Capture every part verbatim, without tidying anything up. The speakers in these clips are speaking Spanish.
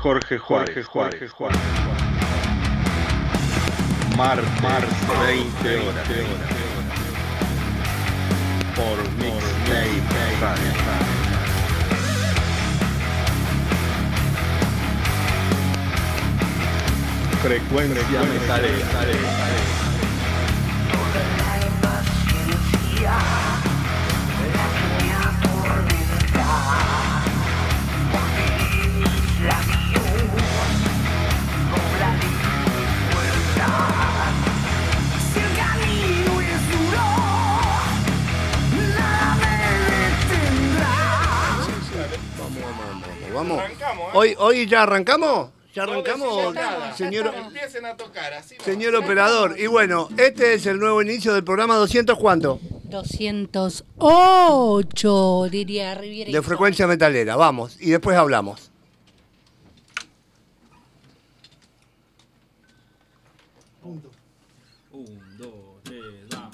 Jorge Juárez, Jorge Juárez. Mar, Mar, veinte horas. Por Mixtape Radio. Frecuencia metalera. Vamos. Arrancamos, ¿eh? Hoy, hoy ya arrancamos. Ya arrancamos, ya señor, empiecen a tocar, así señor operador. Y bueno, este es el nuevo inicio del programa doscientos, ¿cuánto? doscientos ocho, diría Riviera. De frecuencia metalera, vamos. Y después hablamos. Punto. Un, dos, tres, va.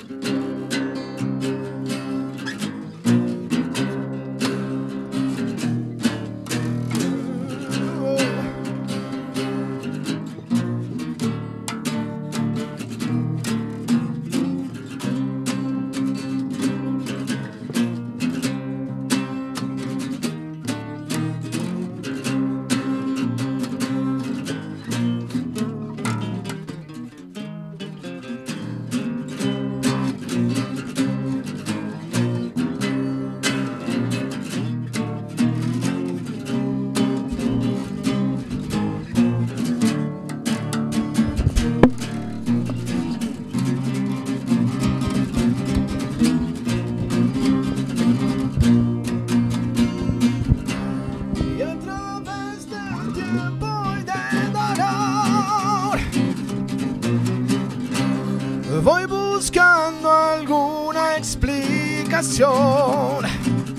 Voy buscando alguna explicación.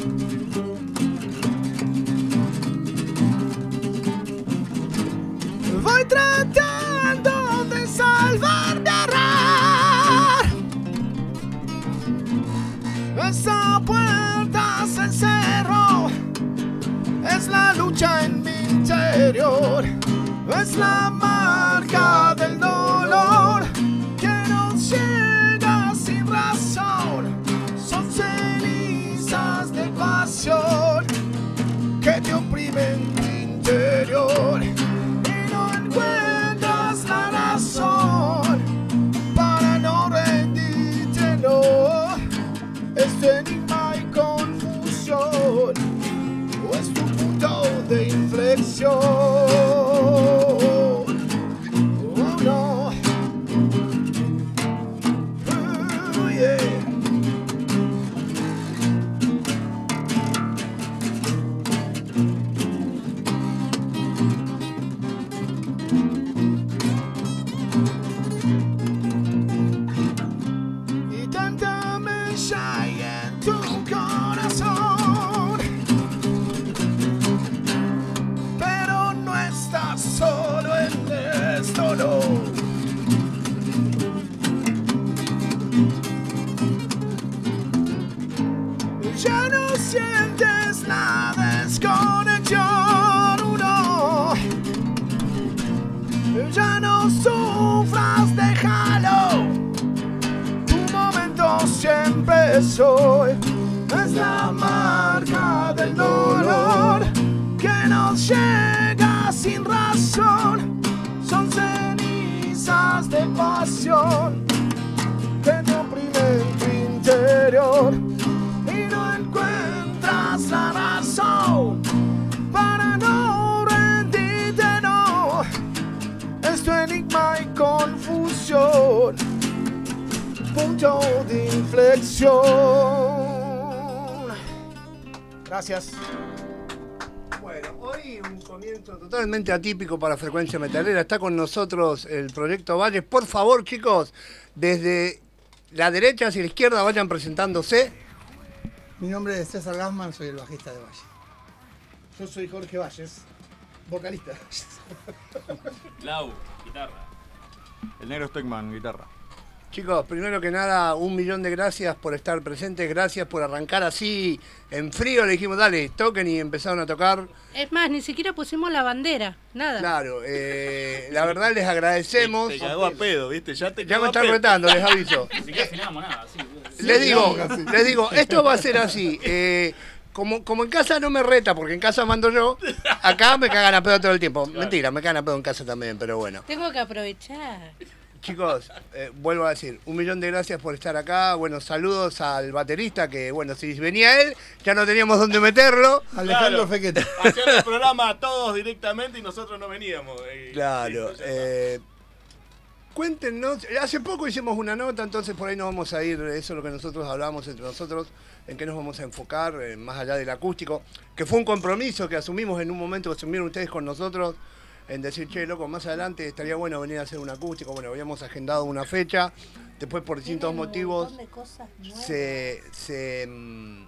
Voy tratando de salvar de errar. Esa puerta se cerró. Es la lucha en mi interior. Es la marca del dolor que nos llega sin razón. Son cenizas de pasión que te oprimen tu interior y no encuentras la razón para no rendirte, no. Este enigma y confusión o es tu punto de inflexión. Ya no sientes la desconexión, uno. Ya no sufras, déjalo. Tu momento siempre es hoy. Es la marca del dolor que nos llega sin razón. Son cenizas de pasión que te oprimen tu interior. La razón para no rendirte, no. Es tu enigma y confusión, punto de inflexión. Gracias. Bueno, hoy un comienzo totalmente atípico para Frecuencia Metalera. Está con nosotros el Proyecto Valle. Por favor, chicos, desde la derecha hacia la izquierda vayan presentándose. Mi nombre es César Gassman, soy el bajista de Valle. Yo soy Jorge Valles, vocalista. Lau, guitarra. El negro Stockman, guitarra. Chicos, primero que nada, un millón de gracias por estar presentes, gracias por arrancar así en frío. Le dijimos, dale, toquen y empezaron a tocar. Es más, ni siquiera pusimos la bandera, nada. Claro, eh, la verdad les agradecemos. Te cagó a pedo, ¿viste? Ya te Ya cagó me a están pedo. retando, les aviso. Ni siquiera afinamos nada, sí. Les digo, les digo, esto va a ser así. Eh, como, como en casa no me reta, porque en casa mando yo, acá me cagan a pedo todo el tiempo. Mentira, me cagan a pedo en casa también, pero bueno. Tengo que aprovechar. Chicos, eh, vuelvo a decir, un millón de gracias por estar acá. Bueno, saludos al baterista, que bueno, si venía él, ya no teníamos dónde meterlo. Alejandro Claro. Fequete. Hacían el programa a todos directamente y nosotros no veníamos. Y- Claro. listo, ya está. Eh, cuéntenos, hace poco hicimos una nota, entonces por ahí nos vamos a ir, eso es lo que nosotros hablamos entre nosotros, en qué nos vamos a enfocar, eh, más allá del acústico, que fue un compromiso que asumimos en un momento, que asumieron ustedes con nosotros, en decir, che, loco, más adelante estaría bueno venir a hacer un acústico. Bueno, habíamos agendado una fecha, después por distintos Tienen un motivos montón de cosas nuevas. se, se mm,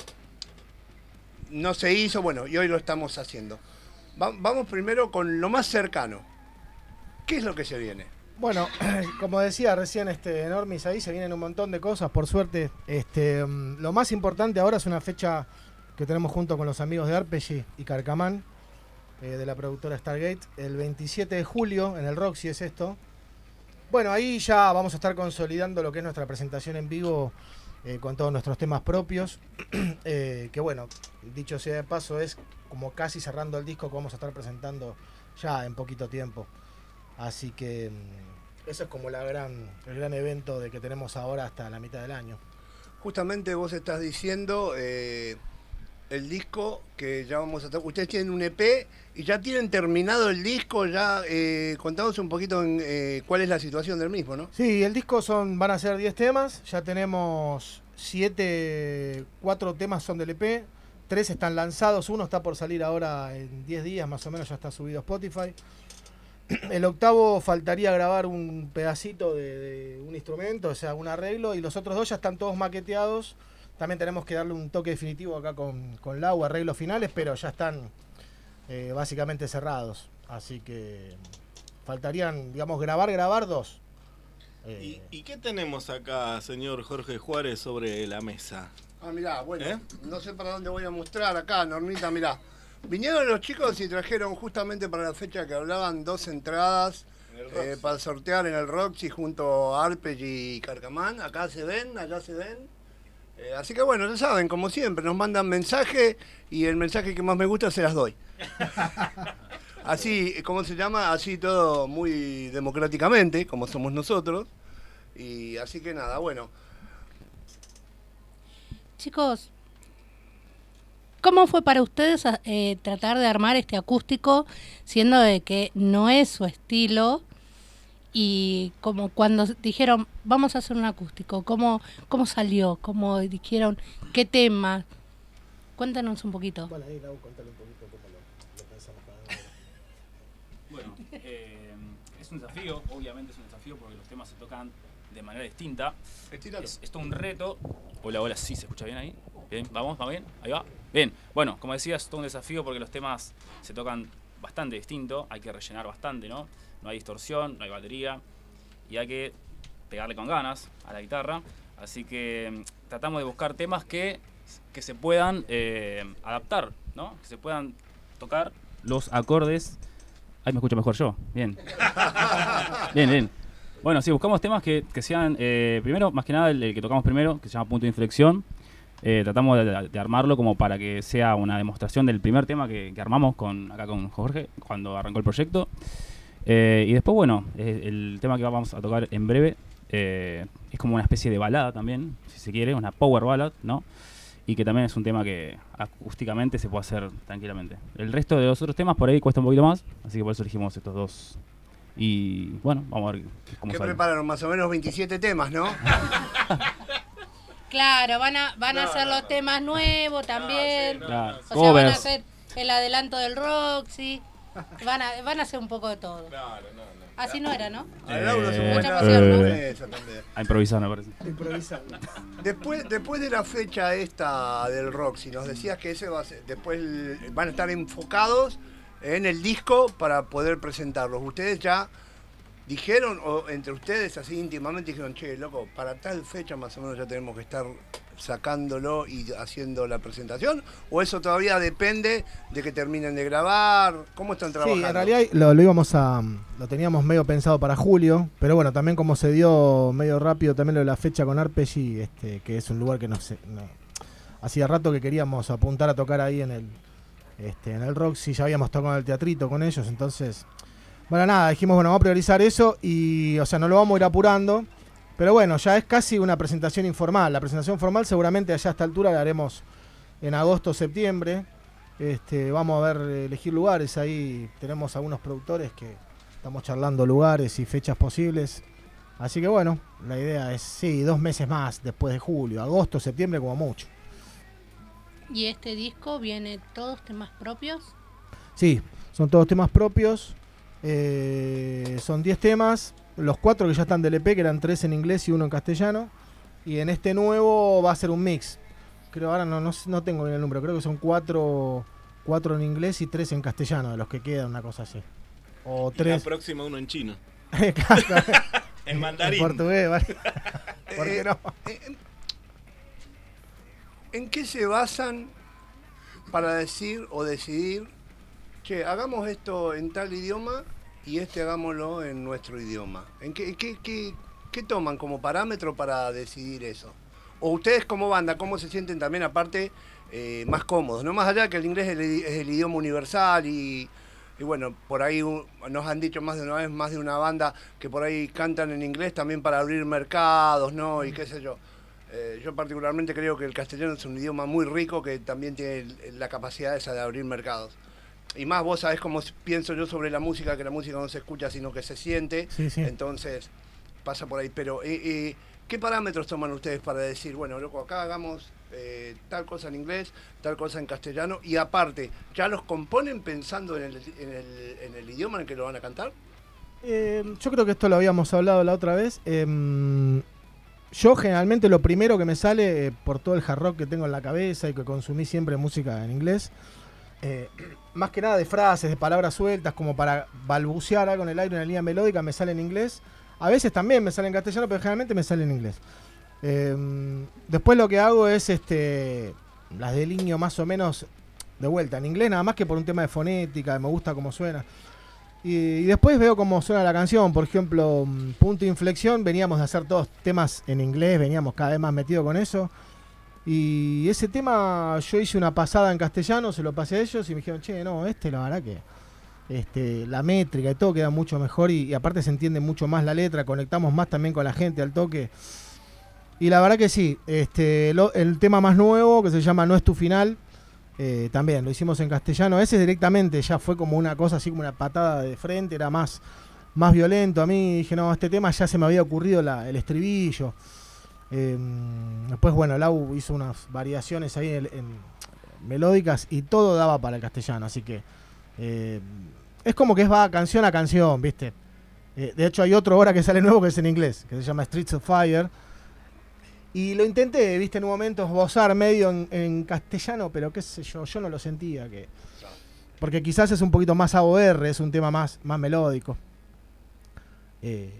no se hizo, bueno, y hoy lo estamos haciendo. Va- vamos primero con lo más cercano. ¿Qué es lo que se viene? Bueno, como decía recién este Normis, ahí se vienen un montón de cosas, por suerte. Este, mm, lo más importante ahora es una fecha que tenemos junto con los amigos de Arpeggi y Carcamán, eh, de la productora Stargate, el veintisiete de julio, en el Roxy es esto. Bueno, ahí ya vamos a estar consolidando lo que es nuestra presentación en vivo, eh, con todos nuestros temas propios, eh, que bueno, dicho sea de paso, es como casi cerrando el disco que vamos a estar presentando ya en poquito tiempo. Así que mm, eso es como la gran, el gran evento de que tenemos ahora hasta la mitad del año. Justamente vos estás diciendo eh, el disco que ya vamos a... Ustedes tienen un E P y ya tienen terminado el disco, ya eh, contanos un poquito en, eh, cuál es la situación del mismo, ¿no? Sí, el disco son, van a ser diez temas, ya tenemos siete, cuatro temas son del E P, tres están lanzados, uno está por salir ahora en diez días más o menos, ya está subido a Spotify. El octavo faltaría grabar un pedacito de, de un instrumento, o sea, un arreglo, y los otros dos ya están todos maqueteados. También tenemos que darle un toque definitivo acá con, con Lau, arreglos finales, pero ya están eh, básicamente cerrados. Así que faltarían, digamos, grabar, grabar dos. Eh, ¿Y, ¿Y qué tenemos acá, señor Jorge Juárez, sobre la mesa? Ah, mirá, bueno, ¿Eh? no sé para dónde voy a mostrar acá, Normita, mirá. Vinieron los chicos y trajeron justamente para la fecha que hablaban dos entradas eh, para sortear en el Roxy junto a Arpeggi y Carcamán. Acá se ven, allá se ven. Eh, así que bueno, ya saben, como siempre, nos mandan mensaje y el mensaje que más me gusta se las doy. Así, ¿cómo se llama? Así todo muy democráticamente, como somos nosotros. Y así que nada, bueno. Chicos, ¿cómo fue para ustedes eh, tratar de armar este acústico, siendo de que no es su estilo? Y como cuando dijeron, vamos a hacer un acústico, ¿cómo, cómo salió? ¿Cómo dijeron? ¿Qué tema? Cuéntanos un poquito. Bueno, ahí Lau, contale un poquito cómo lo, lo pensamos cada uno. Bueno, eh, es un desafío, obviamente es un desafío porque los temas se tocan de manera distinta. Estíralo. Es, es todo un reto. Hola, hola, sí, ¿se escucha bien ahí? Bien, vamos, ¿va bien? Ahí va. Bien, bueno, como decía, es todo un desafío porque los temas se tocan bastante distinto, hay que rellenar bastante, ¿no? No hay distorsión, no hay batería y hay que pegarle con ganas a la guitarra. Así que mm, tratamos de buscar temas que, que se puedan eh, adaptar, ¿no? Que se puedan tocar los acordes. Ahí me escucho mejor yo. Bien. Bien, bien. Bueno, sí, buscamos temas que, que sean, eh, primero, más que nada, el, el que tocamos primero, que se llama Punto de Inflexión. Eh, tratamos de, de armarlo como para que sea una demostración del primer tema que, que armamos con, acá con Jorge cuando arrancó el proyecto. Eh, y después, bueno, eh, el tema que vamos a tocar en breve eh, es como una especie de balada también, si se quiere, una power ballad, ¿no? Y que también es un tema que acústicamente se puede hacer tranquilamente. El resto de los otros temas por ahí cuesta un poquito más, así que por eso elegimos estos dos. Y bueno, vamos a ver cómo ¿Qué sale. prepararon? Más o menos veintisiete temas, ¿no? Claro, van a, van a hacer los temas nuevos también. Claro, O sea, van a covers. hacer el adelanto del Roxy. Van a, van a hacer un poco de todo. Claro, no, no. Así no era, ¿no? A Laura se Eh, muestra mucha pasión, ¿no? esa también. A improvisar, me parece. Improvisando. Después, después de la fecha esta del Roxy, nos decías que ese va a ser, después el- van a estar enfocados en el disco para poder presentarlos. Ustedes ya ¿Dijeron, o entre ustedes así íntimamente, dijeron, che, loco, para tal fecha más o menos ya tenemos que estar sacándolo y haciendo la presentación? ¿O eso todavía depende de que terminen de grabar? ¿Cómo están trabajando? Sí, en realidad lo, lo íbamos a... Lo teníamos medio pensado para julio, pero bueno, también como se dio medio rápido también lo de la fecha con Arpeggi, este, que es un lugar que no sé... No, hacía rato que queríamos apuntar a tocar ahí en el, este, en el Roxy, ya habíamos tocado en el teatrito con ellos, entonces... Bueno, nada, dijimos, bueno, vamos a priorizar eso y, o sea, no lo vamos a ir apurando. Pero bueno, ya es casi una presentación informal. La presentación formal seguramente allá a esta altura la haremos en agosto o septiembre. Este, vamos a ver, elegir lugares. Ahí tenemos algunos productores que estamos charlando lugares y fechas posibles. Así que bueno, la idea es, sí, dos meses más después de julio, agosto, septiembre como mucho. ¿Y este disco viene todos temas propios? Sí, son todos temas propios. Eh, son diez temas, los cuatro que ya están del E P, que eran tres en inglés y uno en castellano, y en este nuevo va a ser un mix. Creo, ahora no, no, no tengo bien el número, creo que son cuatro, cuatro en inglés y tres en castellano, de los que quedan, una cosa así. O y tres. la próxima uno en chino. En mandarín. En portugués, ¿vale? ¿Por qué no? ¿En, ¿En qué se basan para decir o decidir, che, hagamos esto en tal idioma y este hagámoslo en nuestro idioma? ¿En qué, qué, qué, qué toman como parámetro para decidir eso? O ustedes como banda, ¿cómo se sienten también aparte eh, más cómodos? No más allá que el inglés es el, es el idioma universal y, y bueno, por ahí un, nos han dicho más de una vez, más de una banda que por ahí cantan en inglés también para abrir mercados, ¿no? Y qué sé yo. Eh, yo particularmente creo que el castellano es un idioma muy rico que también tiene la capacidad esa de abrir mercados. Y más vos sabés cómo pienso yo sobre la música, que la música no se escucha sino que se siente, sí, sí. Entonces pasa por ahí. Pero eh, eh, ¿qué parámetros toman ustedes para decir, bueno, loco, acá hagamos eh, tal cosa en inglés, tal cosa en castellano? Y aparte, ¿ya los componen pensando en el, en el, en el idioma en el que lo van a cantar? Eh, yo creo que esto lo habíamos hablado la otra vez. Eh, yo generalmente lo primero que me sale, eh, por todo el hard rock que tengo en la cabeza y que consumí siempre música en inglés, Eh, más que nada de frases, de palabras sueltas, como para balbucear algo en el aire, una línea melódica, me sale en inglés. A veces también me sale en castellano, pero generalmente me sale en inglés. Eh, después lo que hago es este las delineo más o menos de vuelta en inglés, nada más que por un tema de fonética, me gusta cómo suena. Y, y después veo cómo suena la canción. Por ejemplo, Punto de Inflexión, veníamos de hacer todos temas en inglés, veníamos cada vez más metidos con eso. Y ese tema yo hice una pasada en castellano, se lo pasé a ellos y me dijeron, che, no, este la verdad que este, la métrica y todo queda mucho mejor y, y aparte se entiende mucho más la letra, conectamos más también con la gente al toque. Y la verdad que sí, este, lo, el tema más nuevo que se llama No es tu final, eh, también lo hicimos en castellano. Ese directamente ya fue como una cosa así como una patada de frente, era más, más violento. A mí dije, no, este tema ya se me había ocurrido la, el estribillo. Eh, después, bueno, Lau hizo unas variaciones ahí en, en melódicas y todo daba para el castellano, así que eh, es como que es va canción a canción, ¿viste? Eh, de hecho hay otro ahora que sale nuevo que es en inglés, que se llama Streets of Fire, y lo intenté, ¿viste? En un momento esbozar medio en, en castellano, pero qué sé yo, yo no lo sentía, que porque quizás es un poquito más A O R, es un tema más, más melódico. Eh,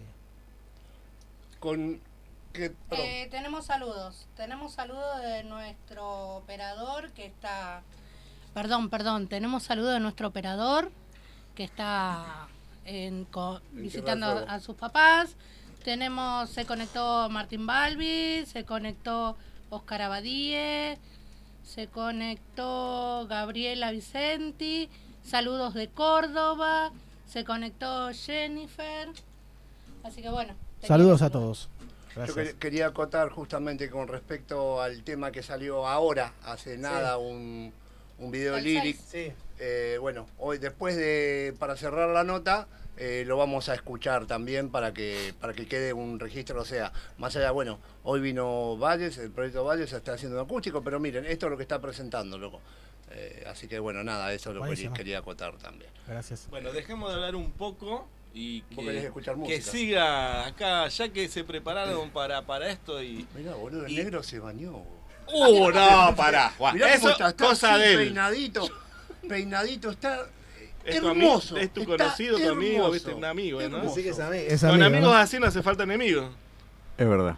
Con Que, eh, tenemos saludos. Tenemos saludos de nuestro operador que está... Perdón, perdón. Tenemos saludos de nuestro operador que está en, co, visitando a, a sus papás. Tenemos... Se conectó Martín Balbi, se conectó Oscar Abadie, se conectó Gabriela Vicenti, saludos de Córdoba, se conectó Jennifer. Así que bueno. Saludos a todos. Yo que, quería acotar justamente con respecto al tema que salió ahora, hace nada, sí. un, un video lírico. Sí. Eh, bueno, hoy después de, para cerrar la nota, eh, lo vamos a escuchar también para que para que quede un registro, o sea, más allá, bueno, hoy vino Valles, el proyecto Valles está haciendo un acústico, pero miren, esto es lo que está presentando, loco. Eh, así que bueno, nada, eso es lo que quería acotar también. Gracias. Bueno, dejemos de hablar un poco. Y que, escuchar que siga acá, ya que se prepararon para, para esto y... Mirá, boludo, el y... negro se bañó. ¡Uh, no, pará! Juan. Mirá Eso es cosa de él. Peinadito, peinadito, está... Es tu, hermoso. ami- es tu está conocido, tu amigo, hermoso, viste, un amigo, ¿no? hermoso. Así que es ami- es Con amigo, amigos ¿no? así no hace falta enemigos. Es verdad.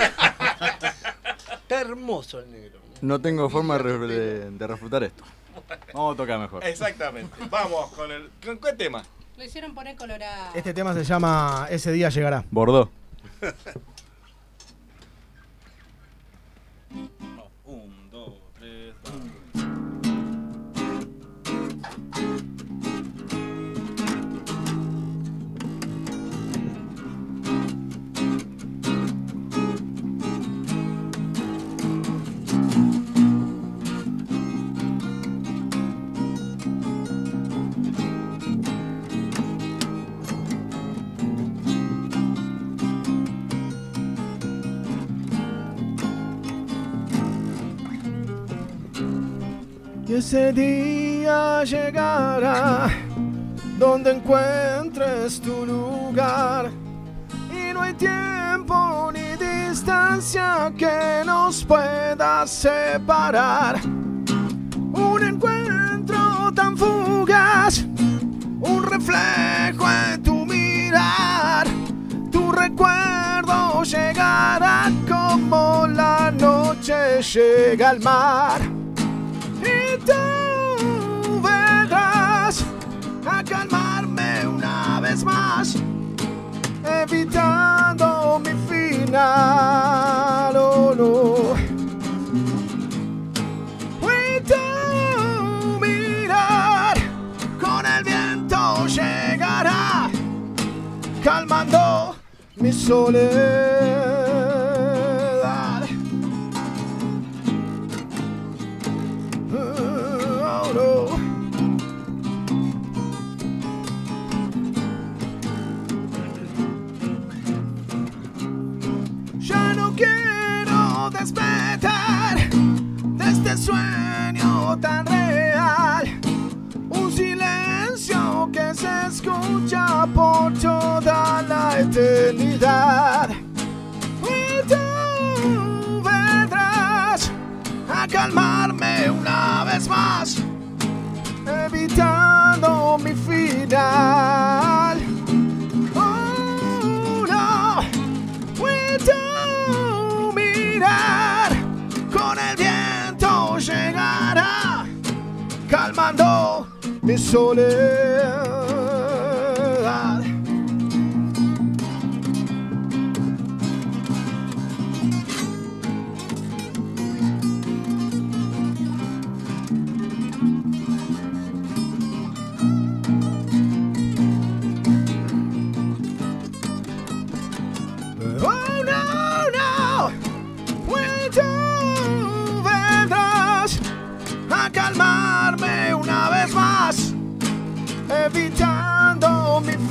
Está hermoso el negro. No tengo forma de, re- de- de refutar esto. Vamos a tocar mejor. Exactamente. Vamos con el. ¿Con qué tema? Lo hicieron poner colorado. Este tema se llama Ese día llegará. Bordeaux. Un, dos, tres, Y ese día llegará donde encuentres tu lugar y no hay tiempo ni distancia que nos pueda separar. Un encuentro tan fugaz, un reflejo en tu mirar, tu recuerdo llegará como la noche llega al mar. Y tú vendrás a calmarme una vez más, evitando mi final, oh no. Y tú mirar, con el viento llegará, calmando mi soledad. Oh, no. Ya no quiero despertar de este sueño tan real, un silencio que se escucha por toda la eternidad. Y tú vendrás a calmarme una vez más, evitando mi final. Oh no, y tú mirar, con el viento llegará, calmando mi soledad. Oh no, no, y tú vendrás a calmarme una vez más, evitando mi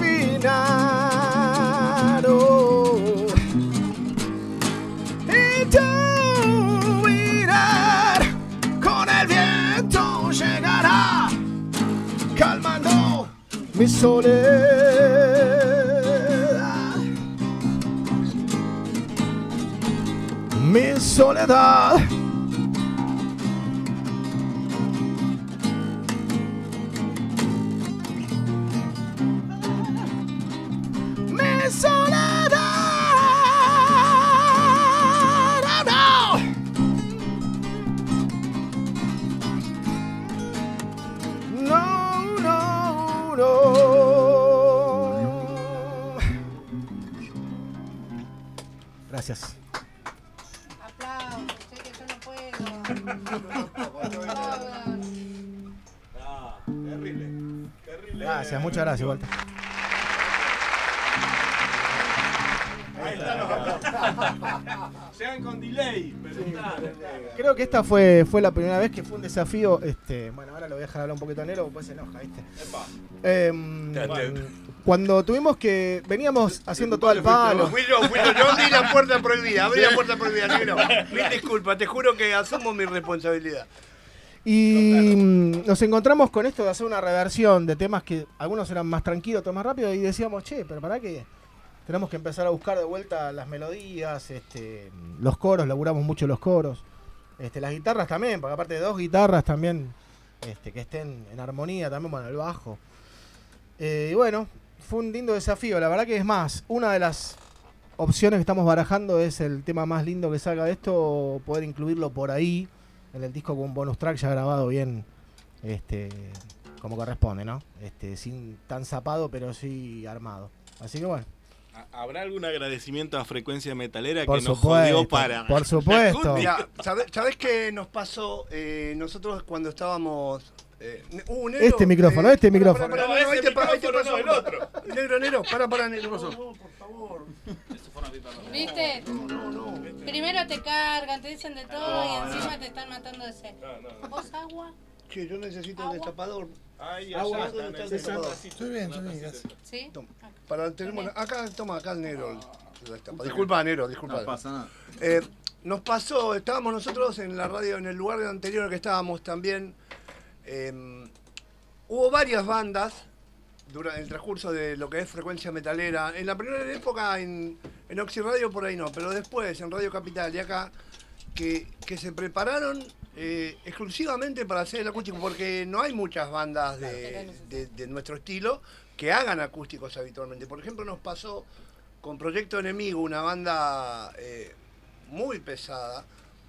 final. Oh. Y tú mirar, con el viento llegará, calmando mi soledad. Mi soledad. Mi soledad. Oh, no. No, no, no. Gracias. Aplausos, sé que yo no puedo. Ah, terrible. Terrible. Gracias, muchas gracias, Walter. Ahí están los aplausos. Llegan con delay, pero están. Creo que esta fue, fue la primera vez que fue un desafío. Este, bueno, ahora lo voy a dejar hablar un poquito a Nero, porque se enoja, ¿viste? Epa. Em, Te- te- cuando tuvimos que. Veníamos haciendo todo el palo. Fui yo, fui yo, yo abrí la puerta prohibida, abrí la puerta prohibida, negro. Mil disculpas, te juro que asumo mi responsabilidad. Y mm, nos encontramos con esto de hacer una reversión de temas que algunos eran más tranquilos, otros más rápidos, y decíamos, che, pero para que tenemos que empezar a buscar de vuelta las melodías, este, los coros, laburamos mucho los coros, este, las guitarras también, porque aparte de dos guitarras también, este, que estén en armonía también, bueno, el bajo. Eh, y bueno, fue un lindo desafío. La verdad que es más, una de las opciones que estamos barajando es el tema más lindo que salga de esto, poder incluirlo por ahí, en el disco con un bonus track ya grabado bien, este, como corresponde, ¿no? Este, sin tan zapado, pero sí armado. Así que bueno. ¿Habrá algún agradecimiento a Frecuencia Metalera Por que nos supuesto, jodió para...? por supuesto. Mira, ¿sabés, ¿sabés qué nos pasó? Eh, nosotros cuando estábamos... Eh, uh, negro, Este micrófono, este para, micrófono. para, para, No, no, ese ahí te pa- ahí te micrófono pasó. no, el otro. Negro, negro, para, para, negro. No, por favor. ¿Viste? Primero te cargan, te dicen de todo y encima te están matando de sed. ¿Vos agua? Che, yo necesito el Agua. destapador. Ahí, Agua, allá, ¿dónde está el César. destapador? Estoy bien, estoy bien, gracias. ¿Sí? Toma. Para, tenemos, acá, toma, acá el negro. el destapador. Disculpa, negro, disculpa. No pasa nada. Eh, nos pasó, estábamos nosotros en la radio, en el lugar anterior en el que estábamos también. Eh, hubo varias bandas durante el transcurso de lo que es Frecuencia Metalera. En la primera época en, en Oxy Radio por ahí no, pero después en Radio Capital y acá, que, que se prepararon eh, exclusivamente para hacer el acústico, porque no hay muchas bandas de, de, de nuestro estilo que hagan acústicos habitualmente. Por ejemplo, nos pasó con Proyecto Enemigo, una banda eh, muy pesada,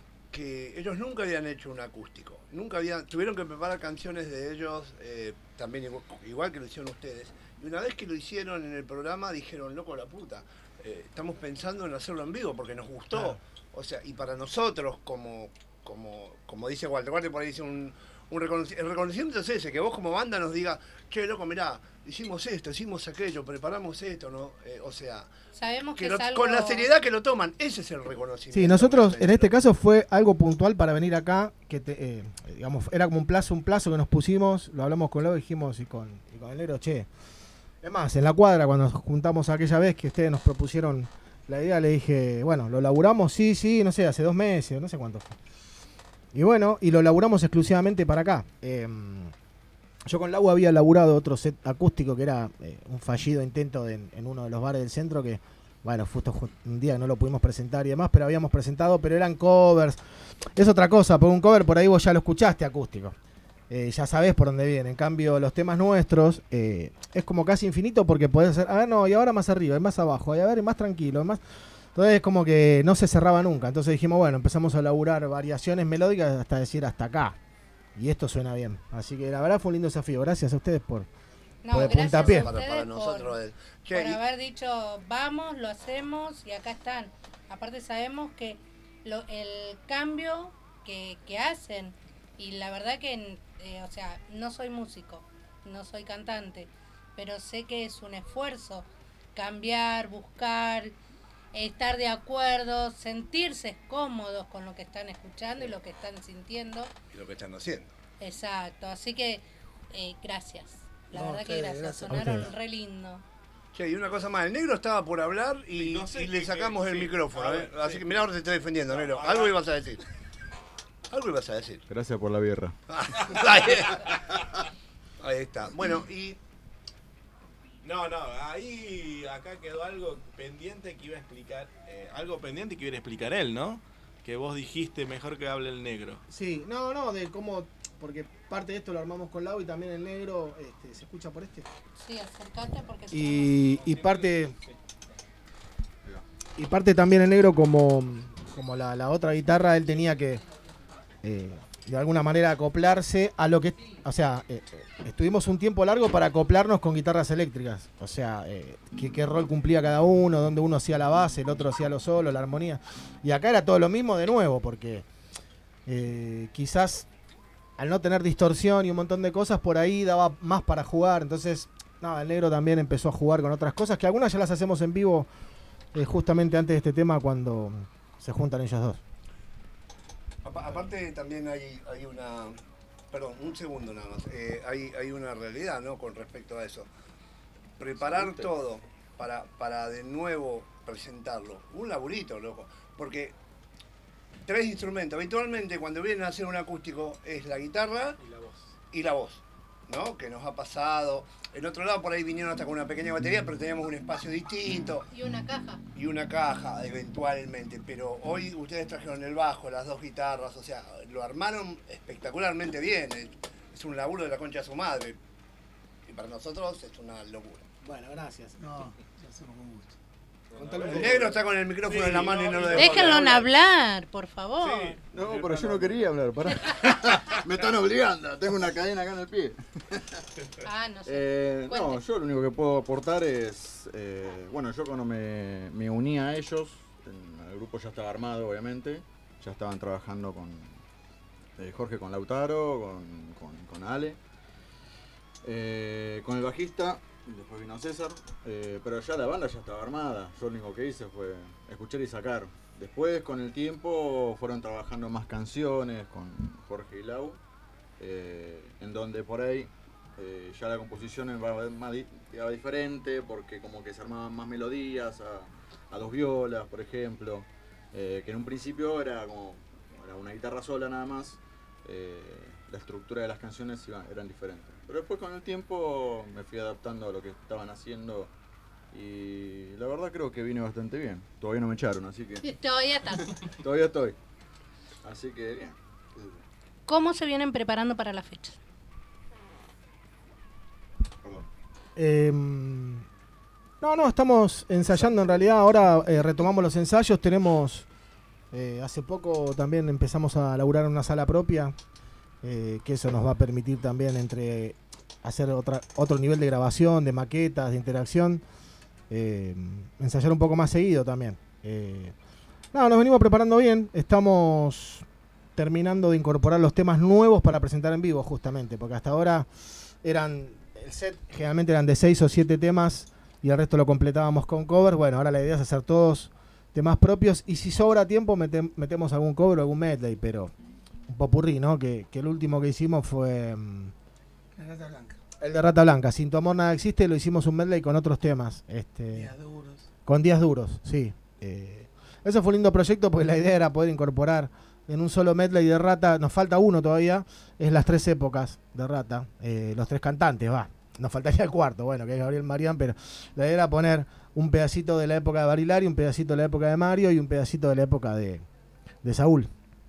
que ellos nunca habían hecho un acústico, nunca habían, tuvieron que preparar canciones de ellos, eh, también igual, igual que lo hicieron ustedes, y una vez que lo hicieron en el programa dijeron, loco la puta, eh, estamos pensando en hacerlo en vivo porque nos gustó, Claro. O sea, y para nosotros como, como, como dice Walter, Walter por ahí dice un, un reconoci- el reconocimiento es ese, que vos como banda nos diga, che loco, mirá, hicimos esto, hicimos aquello, preparamos esto, ¿no? Eh, o sea, Sabemos que, que lo- es algo... con la seriedad que lo toman, ese es el reconocimiento. Sí, nosotros realmente. en este caso fue algo puntual para venir acá, que te, eh, digamos, era como un plazo, un plazo que nos pusimos, lo hablamos con Lobo y dijimos y con, y con el negro, che. Es más, en la cuadra cuando nos juntamos aquella vez que ustedes nos propusieron la idea, le dije, bueno, lo laburamos, sí, sí, no sé, hace dos meses, no sé cuánto fue. Y bueno, y lo laburamos exclusivamente para acá. Eh, yo con Lau había laburado otro set acústico que era eh, un fallido intento de- en uno de los bares del centro que, bueno, justo ju- un día no lo pudimos presentar y demás, pero habíamos presentado, pero eran covers. Es otra cosa, porque un cover por ahí vos ya lo escuchaste acústico. Eh, ya sabés por dónde viene. En cambio, los temas nuestros eh, es como casi infinito porque podés hacer, a ver, no, y ahora más arriba, y más abajo, y a ver, y más tranquilo, y más... Entonces es como que no se cerraba nunca. Entonces dijimos, bueno, empezamos a laburar variaciones melódicas hasta decir hasta acá. Y esto suena bien. Así que la verdad fue un lindo desafío. Gracias a ustedes por... No, Por el gracias puntapié. a Para, ustedes para por- nosotros es. por Che, y- haber dicho, vamos, lo hacemos y acá están. Aparte sabemos que lo, el cambio que, que hacen, y la verdad que, eh, o sea, no soy músico, no soy cantante, pero sé que es un esfuerzo cambiar, buscar, estar de acuerdo, sentirse cómodos con lo que están escuchando y lo que están sintiendo. y lo que están haciendo. Exacto, así que eh, gracias. La No, verdad que ustedes, gracias, gracias. sonaron Ustedes. re lindo. Che, y una cosa más, el negro estaba por hablar y, Sí, no sé y le qué- sacamos qué- el sí. micrófono. A ¿eh? ver, Así sí. que mirá, ahora te estoy defendiendo, No, negro. a Algo ver. ibas a decir. Algo ibas a decir. Gracias por la birra. Ahí, ahí está. Bueno, y No, no, ahí acá quedó algo pendiente que iba a explicar, eh, algo pendiente que iba a explicar él, ¿no? Que vos dijiste mejor que hable el negro. Sí, no, no, de cómo... Porque parte de esto lo armamos con Lau y también el negro, este, ¿se escucha por este? Sí, acercate porque... Y, y parte... Y parte también el negro como, como la, la otra guitarra, él tenía que eh, de alguna manera acoplarse a lo que... O sea, eh, estuvimos un tiempo largo para acoplarnos con guitarras eléctricas. O sea, eh, qué, qué rol cumplía cada uno, donde uno hacía la base, el otro hacía lo solo, la armonía. Y acá era todo lo mismo de nuevo, porque eh, quizás al no tener distorsión y un montón de cosas, por ahí daba más para jugar. Entonces, nada, el negro también empezó a jugar con otras cosas, que algunas ya las hacemos en vivo eh, justamente antes de este tema cuando se juntan ellos dos. apa- aparte también hay, hay una... Perdón, un segundo nada más. Eh, hay, hay una realidad, ¿no? Con respecto a eso. Preparar todo para, para de nuevo presentarlo. Un laburito, loco. Porque tres instrumentos. Habitualmente cuando vienen a hacer un acústico es la guitarra Y la voz. y la voz, ¿no? Que nos ha pasado. En otro lado por ahí vinieron hasta con una pequeña batería, pero teníamos un espacio distinto Y una caja. y una caja eventualmente. Pero hoy ustedes trajeron el bajo, las dos guitarras, o sea, lo armaron espectacularmente bien. Es un laburo de la concha de su madre. para nosotros es una locura. Bueno, gracias. No, lo hacemos con gusto. Contale un El poco. negro está con el micrófono Sí, en la mano no, y no lo no. deja Déjenlo hablar. hablar, por favor. Sí. No, pero yo no quería hablar, pará. Me están obligando, tengo una cadena acá en el pie. Ah, no sé. Eh, no, Cuente. yo lo único que puedo aportar es, eh, bueno, yo cuando me, me uní a ellos, en- el grupo ya estaba armado, obviamente, ya estaban trabajando con eh, Jorge, con Lautaro, con, con, con Ale, eh, con el bajista, después vino César, eh, pero ya la banda ya estaba armada, yo lo único que hice fue escuchar y sacar. Después, con el tiempo, fueron trabajando más canciones con Jorge y Lau, eh, en donde por ahí eh, ya la composición va, más di- va diferente, porque como que se armaban más melodías a, a dos violas, por ejemplo, eh, que en un principio era como era una guitarra sola nada más, eh, la estructura de las canciones iba- eran diferentes. Pero después con el tiempo me fui adaptando a lo que estaban haciendo y la verdad creo que vine bastante bien. Todavía no me echaron, así que Todavía está. todavía estoy. Así que bien. ¿Cómo se vienen preparando para la fecha? Perdón. Eh, no, no, estamos ensayando en realidad. Ahora eh, retomamos los ensayos. Tenemos, eh, hace poco también empezamos a laburar en una sala propia, eh, que eso nos va a permitir también entre hacer otra, otro nivel de grabación, de maquetas, de interacción, eh, ensayar un poco más seguido también. Eh, no, nos venimos preparando bien. Estamos terminando de incorporar los temas nuevos para presentar en vivo, justamente, porque hasta ahora eran el set generalmente eran de seis o siete temas y el resto lo completábamos con cover. Bueno, ahora la idea es hacer todos temas propios y si sobra tiempo mete- metemos algún cover o algún medley, pero un popurrí, ¿no? Que, que el último que hicimos fue mm, La Rata Blanca. el de Rata Blanca. Sin tu amor nada existe, lo hicimos un medley con otros temas. Este, Días duros. con días duros, sí. Eh, eso fue un lindo proyecto porque la idea era poder incorporar en un solo medley de Rata, nos falta uno todavía, es las tres épocas de Rata, eh, los tres cantantes, va. Nos faltaría el cuarto, bueno, que es Gabriel Marián, pero la idea era poner un pedacito de la época de Barilari, un pedacito de la época de Mario y un pedacito de la época de, de Saúl.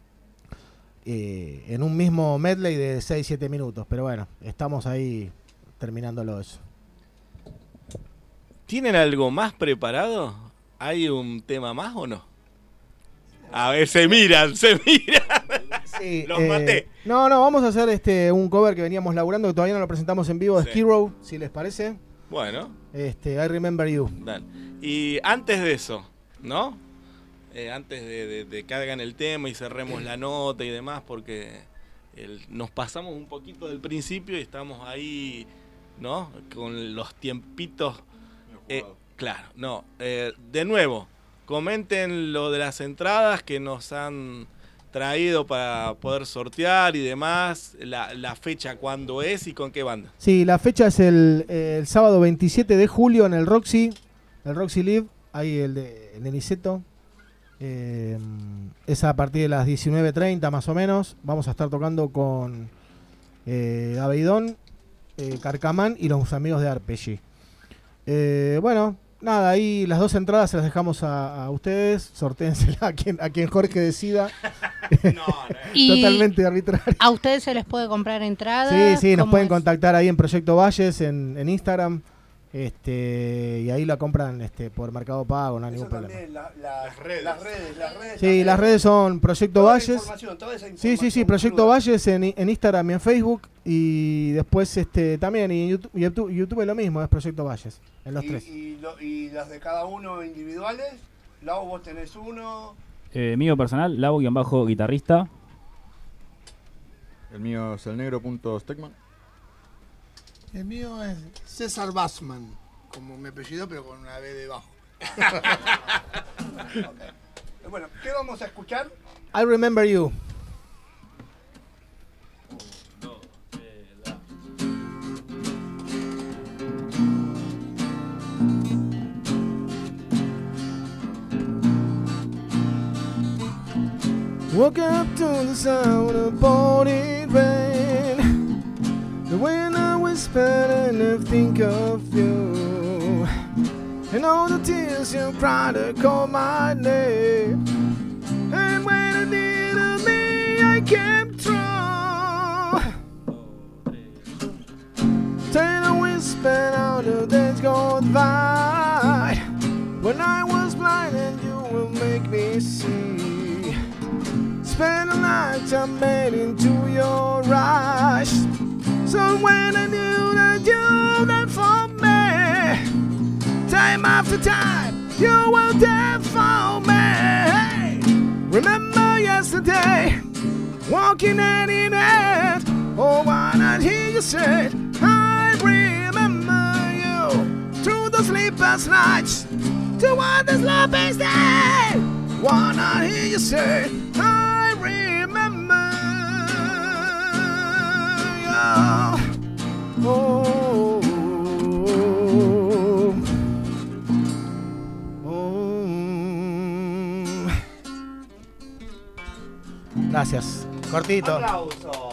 Eh, en un mismo medley de seis siete minutos, pero bueno, estamos ahí terminándolo eso. ¿Tienen algo más preparado? ¿Hay un tema más o no? A ver, se miran, se miran. Sí, Los eh, maté. No, no, vamos a hacer este un cover que veníamos laburando, que todavía no lo presentamos en vivo, de Sí. Skid Row, si les parece. Bueno, Este, I Remember You. dale. Y antes de eso, ¿no? Eh, antes de, de- de que hagan el tema y cerremos la nota y demás, porque el- nos pasamos un poquito del principio y estamos ahí, ¿no? Con los tiempitos. Eh, claro, no. Eh, de nuevo, comenten lo de las entradas que nos han traído para poder sortear y demás, la, la fecha cuándo es y con qué banda. Sí, la fecha es el, eh, el sábado veintisiete de julio en el Roxy, el Roxy Live, ahí el de, el de Niceto. Eh, es a partir de las diecinueve treinta más o menos. Vamos a estar tocando con eh, Abeidón, eh, Carcamán y los amigos de Arpeggi. Eh, bueno, nada, ahí las dos entradas se las dejamos a, a ustedes. Sortéensela a quien, a quien Jorge decida. Y Totalmente arbitrario. a ustedes se les puede comprar entradas. Sí, sí, nos ¿Cómo pueden es? contactar ahí en Proyecto Valles, en, en Instagram. Este, y ahí la compran este, por Mercado Pago, no hay Eso ningún problema. también, la- la- Las redes. Las redes, las redes Sí, también. las redes son Proyecto Toda la Valles. información, toda esa Sí, sí, sí, información Proyecto cruda. Valles en, en Instagram y en Facebook. Y después este también y en YouTube, YouTube, YouTube es lo mismo, es Proyecto Valles, en los y, tres. Y, lo- y las de cada uno individuales. Lau, vos tenés uno. Eh, mío personal, Lau-guitarrista. El mío es el negro.stegman. El mío es César Bassman, como mi apellido, pero con una B debajo. Ok. Bueno, ¿qué vamos a escuchar? I Remember You. Woke up to the sound of pouring rain. The wind I whispered and I think of you. And all the tears you cried to call my name. And when I needed me, I came through. Then I whispered spent all the days gone by. When I was blind and you will make me see. Spend a lifetime made into your eyes. So when I knew that you meant for me, time after time, you were there for me. Remember yesterday, walking hand in hand. Oh, why not hear you say, I remember you through the sleepless nights, toward the sleepless day. Why not hear you say, I remember you. Oh, oh, oh. Gracias. Cortito. Aplauso.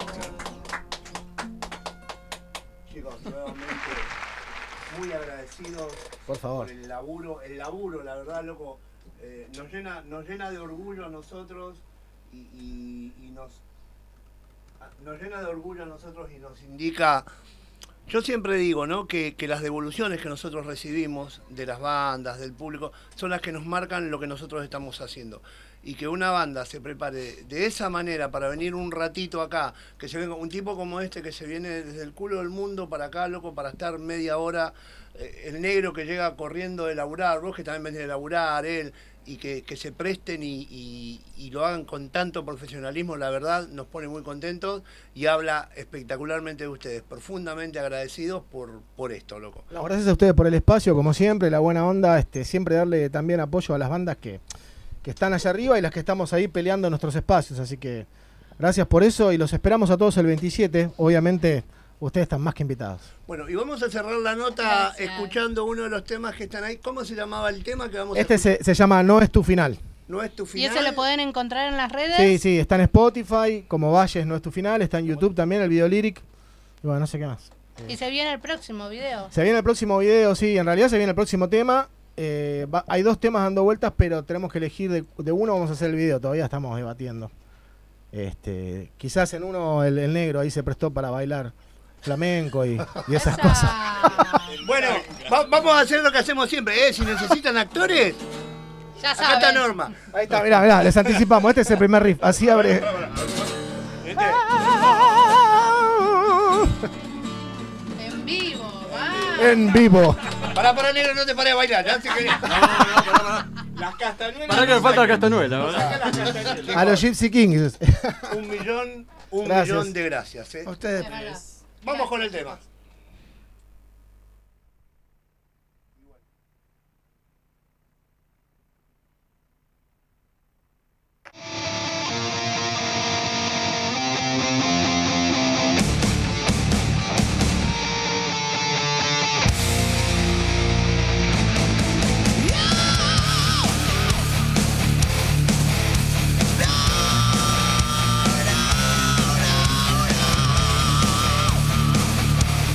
Chicos, nuevamente muy agradecidos Por favor. por el laburo, el laburo, la verdad, loco, eh, nos llena, nos llena de orgullo a nosotros y, y, y nos, nos llena de orgullo a nosotros y nos indica. Yo siempre digo, ¿no?, que, que las devoluciones que nosotros recibimos de las bandas, del público, son las que nos marcan lo que nosotros estamos haciendo. Y que una banda se prepare de esa manera para venir un ratito acá, que se venga un tipo como este que se viene desde el culo del mundo para acá, loco, para estar media hora, eh, el negro que llega corriendo de laburar, vos que también venís de laburar, él, y que, que se presten y, y, y lo hagan con tanto profesionalismo, la verdad nos pone muy contentos y habla espectacularmente de ustedes, profundamente agradecidos por, por esto, loco. No, gracias a ustedes por el espacio, como siempre, la buena onda, este, siempre darle también apoyo a las bandas que, que están allá arriba y las que estamos ahí peleando en nuestros espacios, así que gracias por eso y los esperamos a todos el veintisiete, obviamente ustedes están más que invitados. Bueno, y vamos a cerrar la nota Gracias. escuchando uno de los temas que están ahí. ¿Cómo se llamaba el tema que vamos este a se, se llama No es tu final. No es tu final. ¿Y ese lo pueden encontrar en las redes? Sí, sí, está en Spotify, como Valles No es tu final, está en YouTube también el video lyric. Y bueno, no sé qué más. Y se viene el próximo video. Se viene el próximo video, sí, en realidad se viene el próximo tema. Eh, va, hay dos temas dando vueltas, pero tenemos que elegir de, de uno, vamos a hacer el video, todavía estamos debatiendo. Este, quizás en uno el, el negro ahí se prestó para bailar flamenco y, y esas Esa. cosas. Bueno, va, vamos a hacer lo que hacemos siempre, ¿eh? Si necesitan actores, Ya acá está saben. Norma. Ahí está, mirá, mirá, les anticipamos, este es el primer riff, así abre. En vivo, va. En vivo. Pará, pará, negro, no te paré a bailar, ya sé que... Las castañuelas. Para que me falta la castañuela, Saca ¿verdad? las castañuelas. A los Gypsy Kings. Un millón, un Gracias. millón de gracias, ¿eh? A ustedes. Vamos con el tema. No,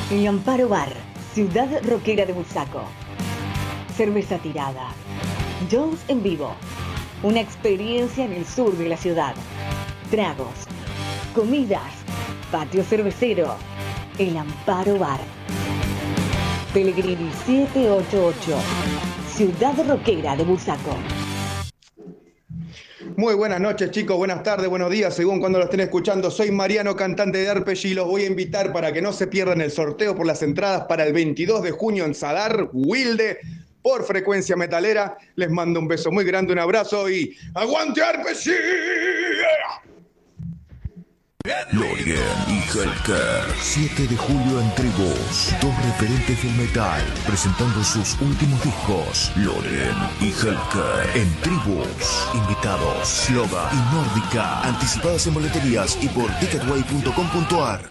El Amparo Bar, ciudad rockera de Bursaco. Cerveza tirada. Jones en vivo. Una experiencia en el sur de la ciudad. Tragos. Comidas. Patio cervecero. El Amparo Bar. Pellegrini setecientos ochenta y ocho. Ciudad rockera de Bursaco. Muy buenas noches, chicos, buenas tardes, buenos días, según cuando lo estén escuchando. Soy Mariano, cantante de Arpeggi, y los voy a invitar para que no se pierdan el sorteo por las entradas para el veintidós de junio en Sadar, Wilde, por Frecuencia Metalera. Les mando un beso muy grande, un abrazo y ¡aguante Arpeggi! Lorien y Hellker, siete de julio en Tribus, dos referentes del metal, presentando sus últimos discos. Lorien y Hellker en Tribus. Invitados, Sloga y Nórdica, anticipadas en boleterías y por ticketway punto com punto ar.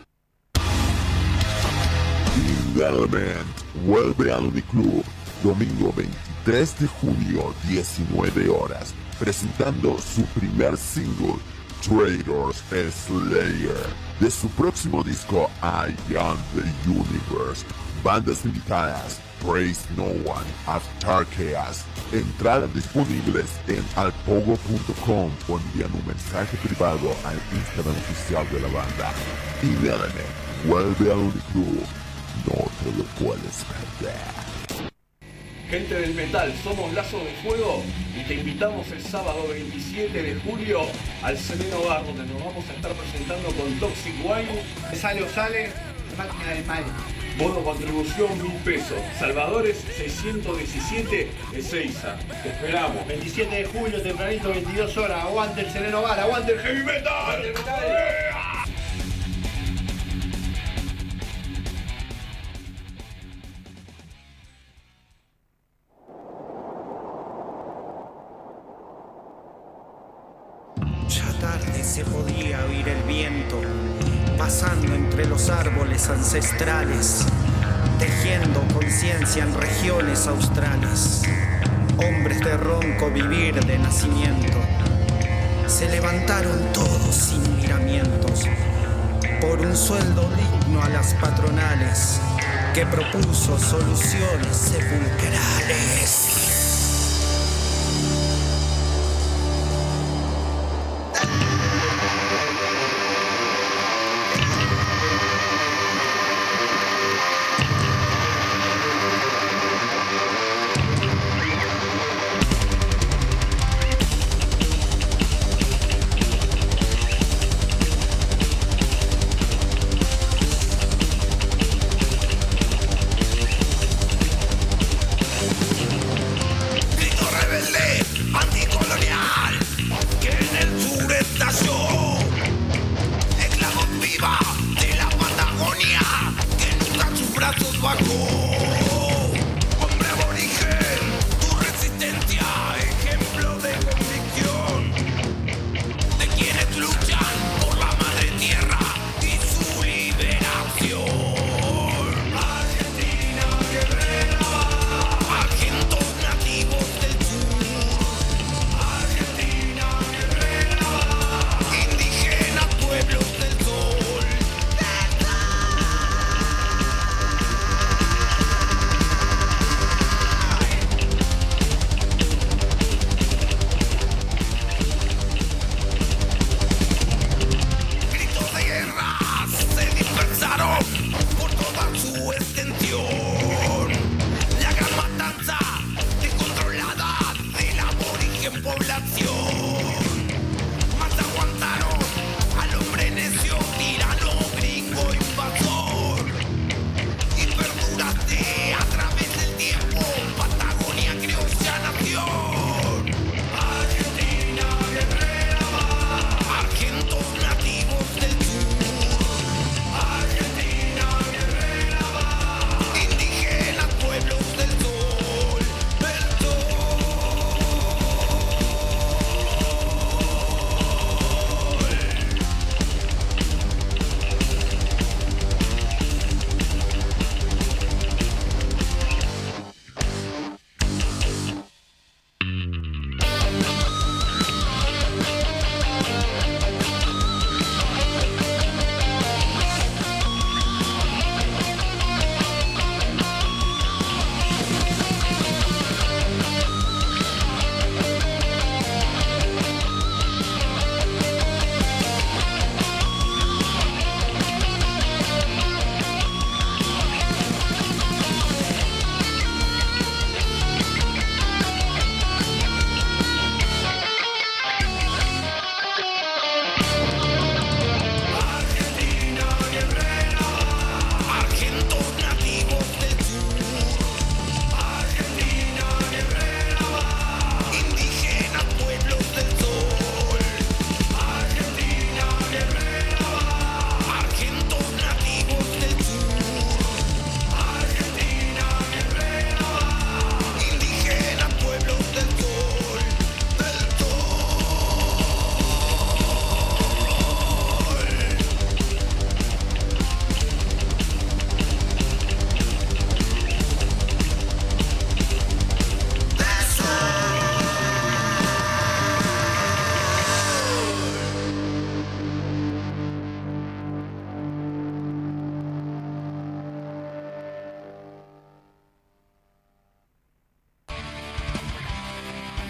Element vuelve al Uniclub, domingo veintitrés de julio, diecinueve horas, presentando su primer single, Traitors Slayer, de su próximo disco I Am the Universe. Bandas invitadas: Praise No One, After Chaos. Entradas disponibles en alpogo punto com o envían un mensaje privado al Instagram oficial de la banda. Y Element vuelve al Uniclub, no te lo puedes perder. Gente del metal, somos Lazo de Fuego y te invitamos el sábado veintisiete de julio al Sereno Bar, donde nos vamos a estar presentando con Toxic Wine. Sale o sale, máquina del mal. Bono contribución mil pesos. Salvadores seiscientos diecisiete Ezeiza. Te esperamos. veintisiete de julio, tempranito, veintidós horas. Aguante el Sereno Bar, aguante el heavy metal. Aguante el metal. Tarde se podía oír el viento pasando entre los árboles ancestrales, tejiendo conciencia en regiones australes. Hombres de ronco vivir de nacimiento se levantaron todos sin miramientos por un sueldo digno a las patronales que propuso soluciones sepulcrales.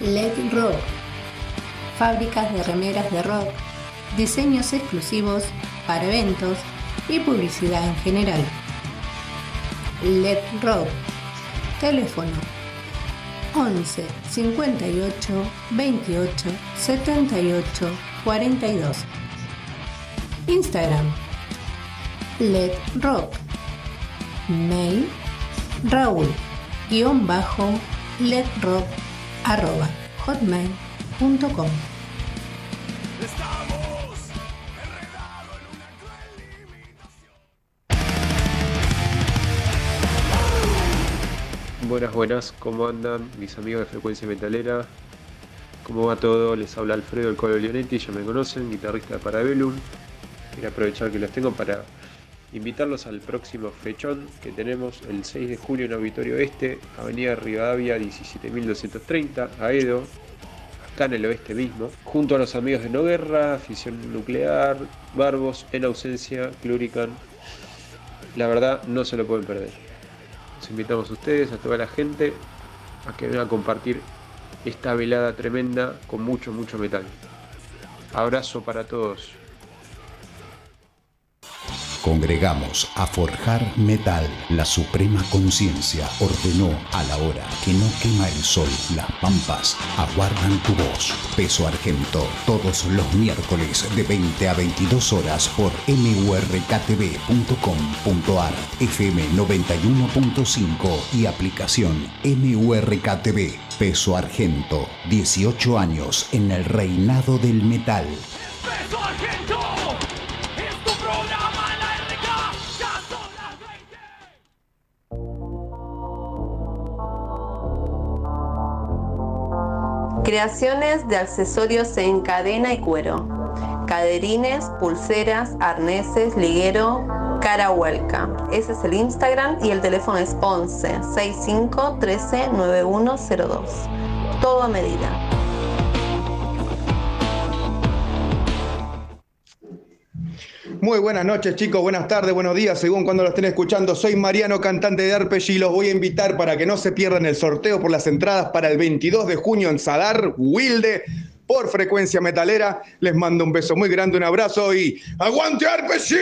Let Rock, fábricas de remeras de rock, diseños exclusivos para eventos y publicidad en general. Let Rock, teléfono once cincuenta y ocho veintiocho setenta y ocho cuarenta y dos. Instagram Let Rock. Mail Raúl guión bajo Let Rock arroba hotmail punto com. Buenas, buenas, ¿cómo andan mis amigos de Frecuencia Metalera? ¿Cómo va todo? Les habla Alfredo el Colo Leonetti, ya me conocen, guitarrista de Parabellum. Quiero aprovechar que los tengo para invitarlos al próximo fechón que tenemos el seis de julio en Auditorio Este, Avenida Rivadavia diecisiete mil doscientos treinta, Aedo, acá en el oeste mismo, junto a los amigos de No Guerra, Fisión Nuclear, Barbos, En Ausencia, Clurican. La verdad, no se lo pueden perder. Los invitamos a ustedes, a toda la gente, a que vengan a compartir esta velada tremenda con mucho, mucho metal. Abrazo para todos. Congregamos a forjar metal. La suprema conciencia ordenó a la hora que no quema el sol. Las pampas aguardan tu voz. Peso Argento, todos los miércoles de veinte a veintidós horas por m u r k t v punto com punto a r, F M noventa y uno punto cinco y aplicación M U R K T V. Peso Argento, dieciocho años en el reinado del metal. Peso Argento, es tu programa en la R K, ya son las veinte. Creaciones de accesorios en cadena y cuero. Caderines, pulseras, arneses, liguero, cara huelca. Ese es el Instagram y el teléfono es once sesenta y cinco trece noventa y uno cero dos. Todo a medida. Muy buenas noches, chicos, buenas tardes, buenos días, según cuando lo estén escuchando. Soy Mariano, cantante de Arpeggi, y los voy a invitar para que no se pierdan el sorteo por las entradas para el veintidós de junio en Sadar, Wilde, por Frecuencia Metalera. Les mando un beso muy grande, un abrazo y ¡aguante Arpeggi!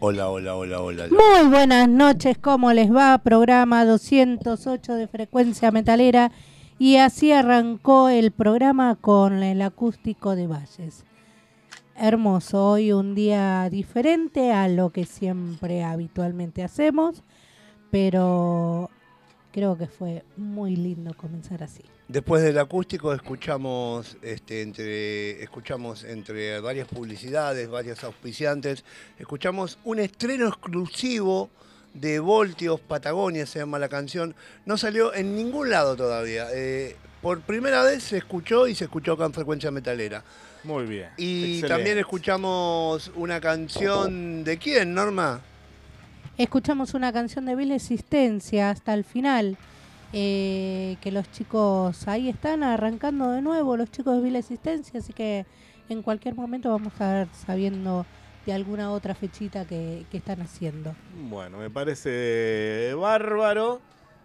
Hola, hola, hola, hola. Muy buenas noches, ¿cómo les va? Programa doscientos ocho de Frecuencia Metalera. Y así arrancó el programa con el acústico de Valles. Hermoso, hoy un día diferente a lo que siempre habitualmente hacemos, pero creo que fue muy lindo comenzar así. Después del acústico escuchamos este, entre, escuchamos entre varias publicidades, varios auspiciantes, escuchamos un estreno exclusivo de Voltios, Patagonia se llama la canción. No salió en ningún lado todavía. Eh, por primera vez se escuchó y se escuchó acá en Frecuencia Metalera. Muy bien. Y Excelente. también escuchamos una canción de quién, Norma. Escuchamos una canción de Vil Existencia hasta el final. Eh, que los chicos ahí están arrancando de nuevo, los chicos de Vil Existencia, así que en cualquier momento vamos a ver sabiendo de alguna otra fechita que, que están haciendo. Bueno, me parece bárbaro.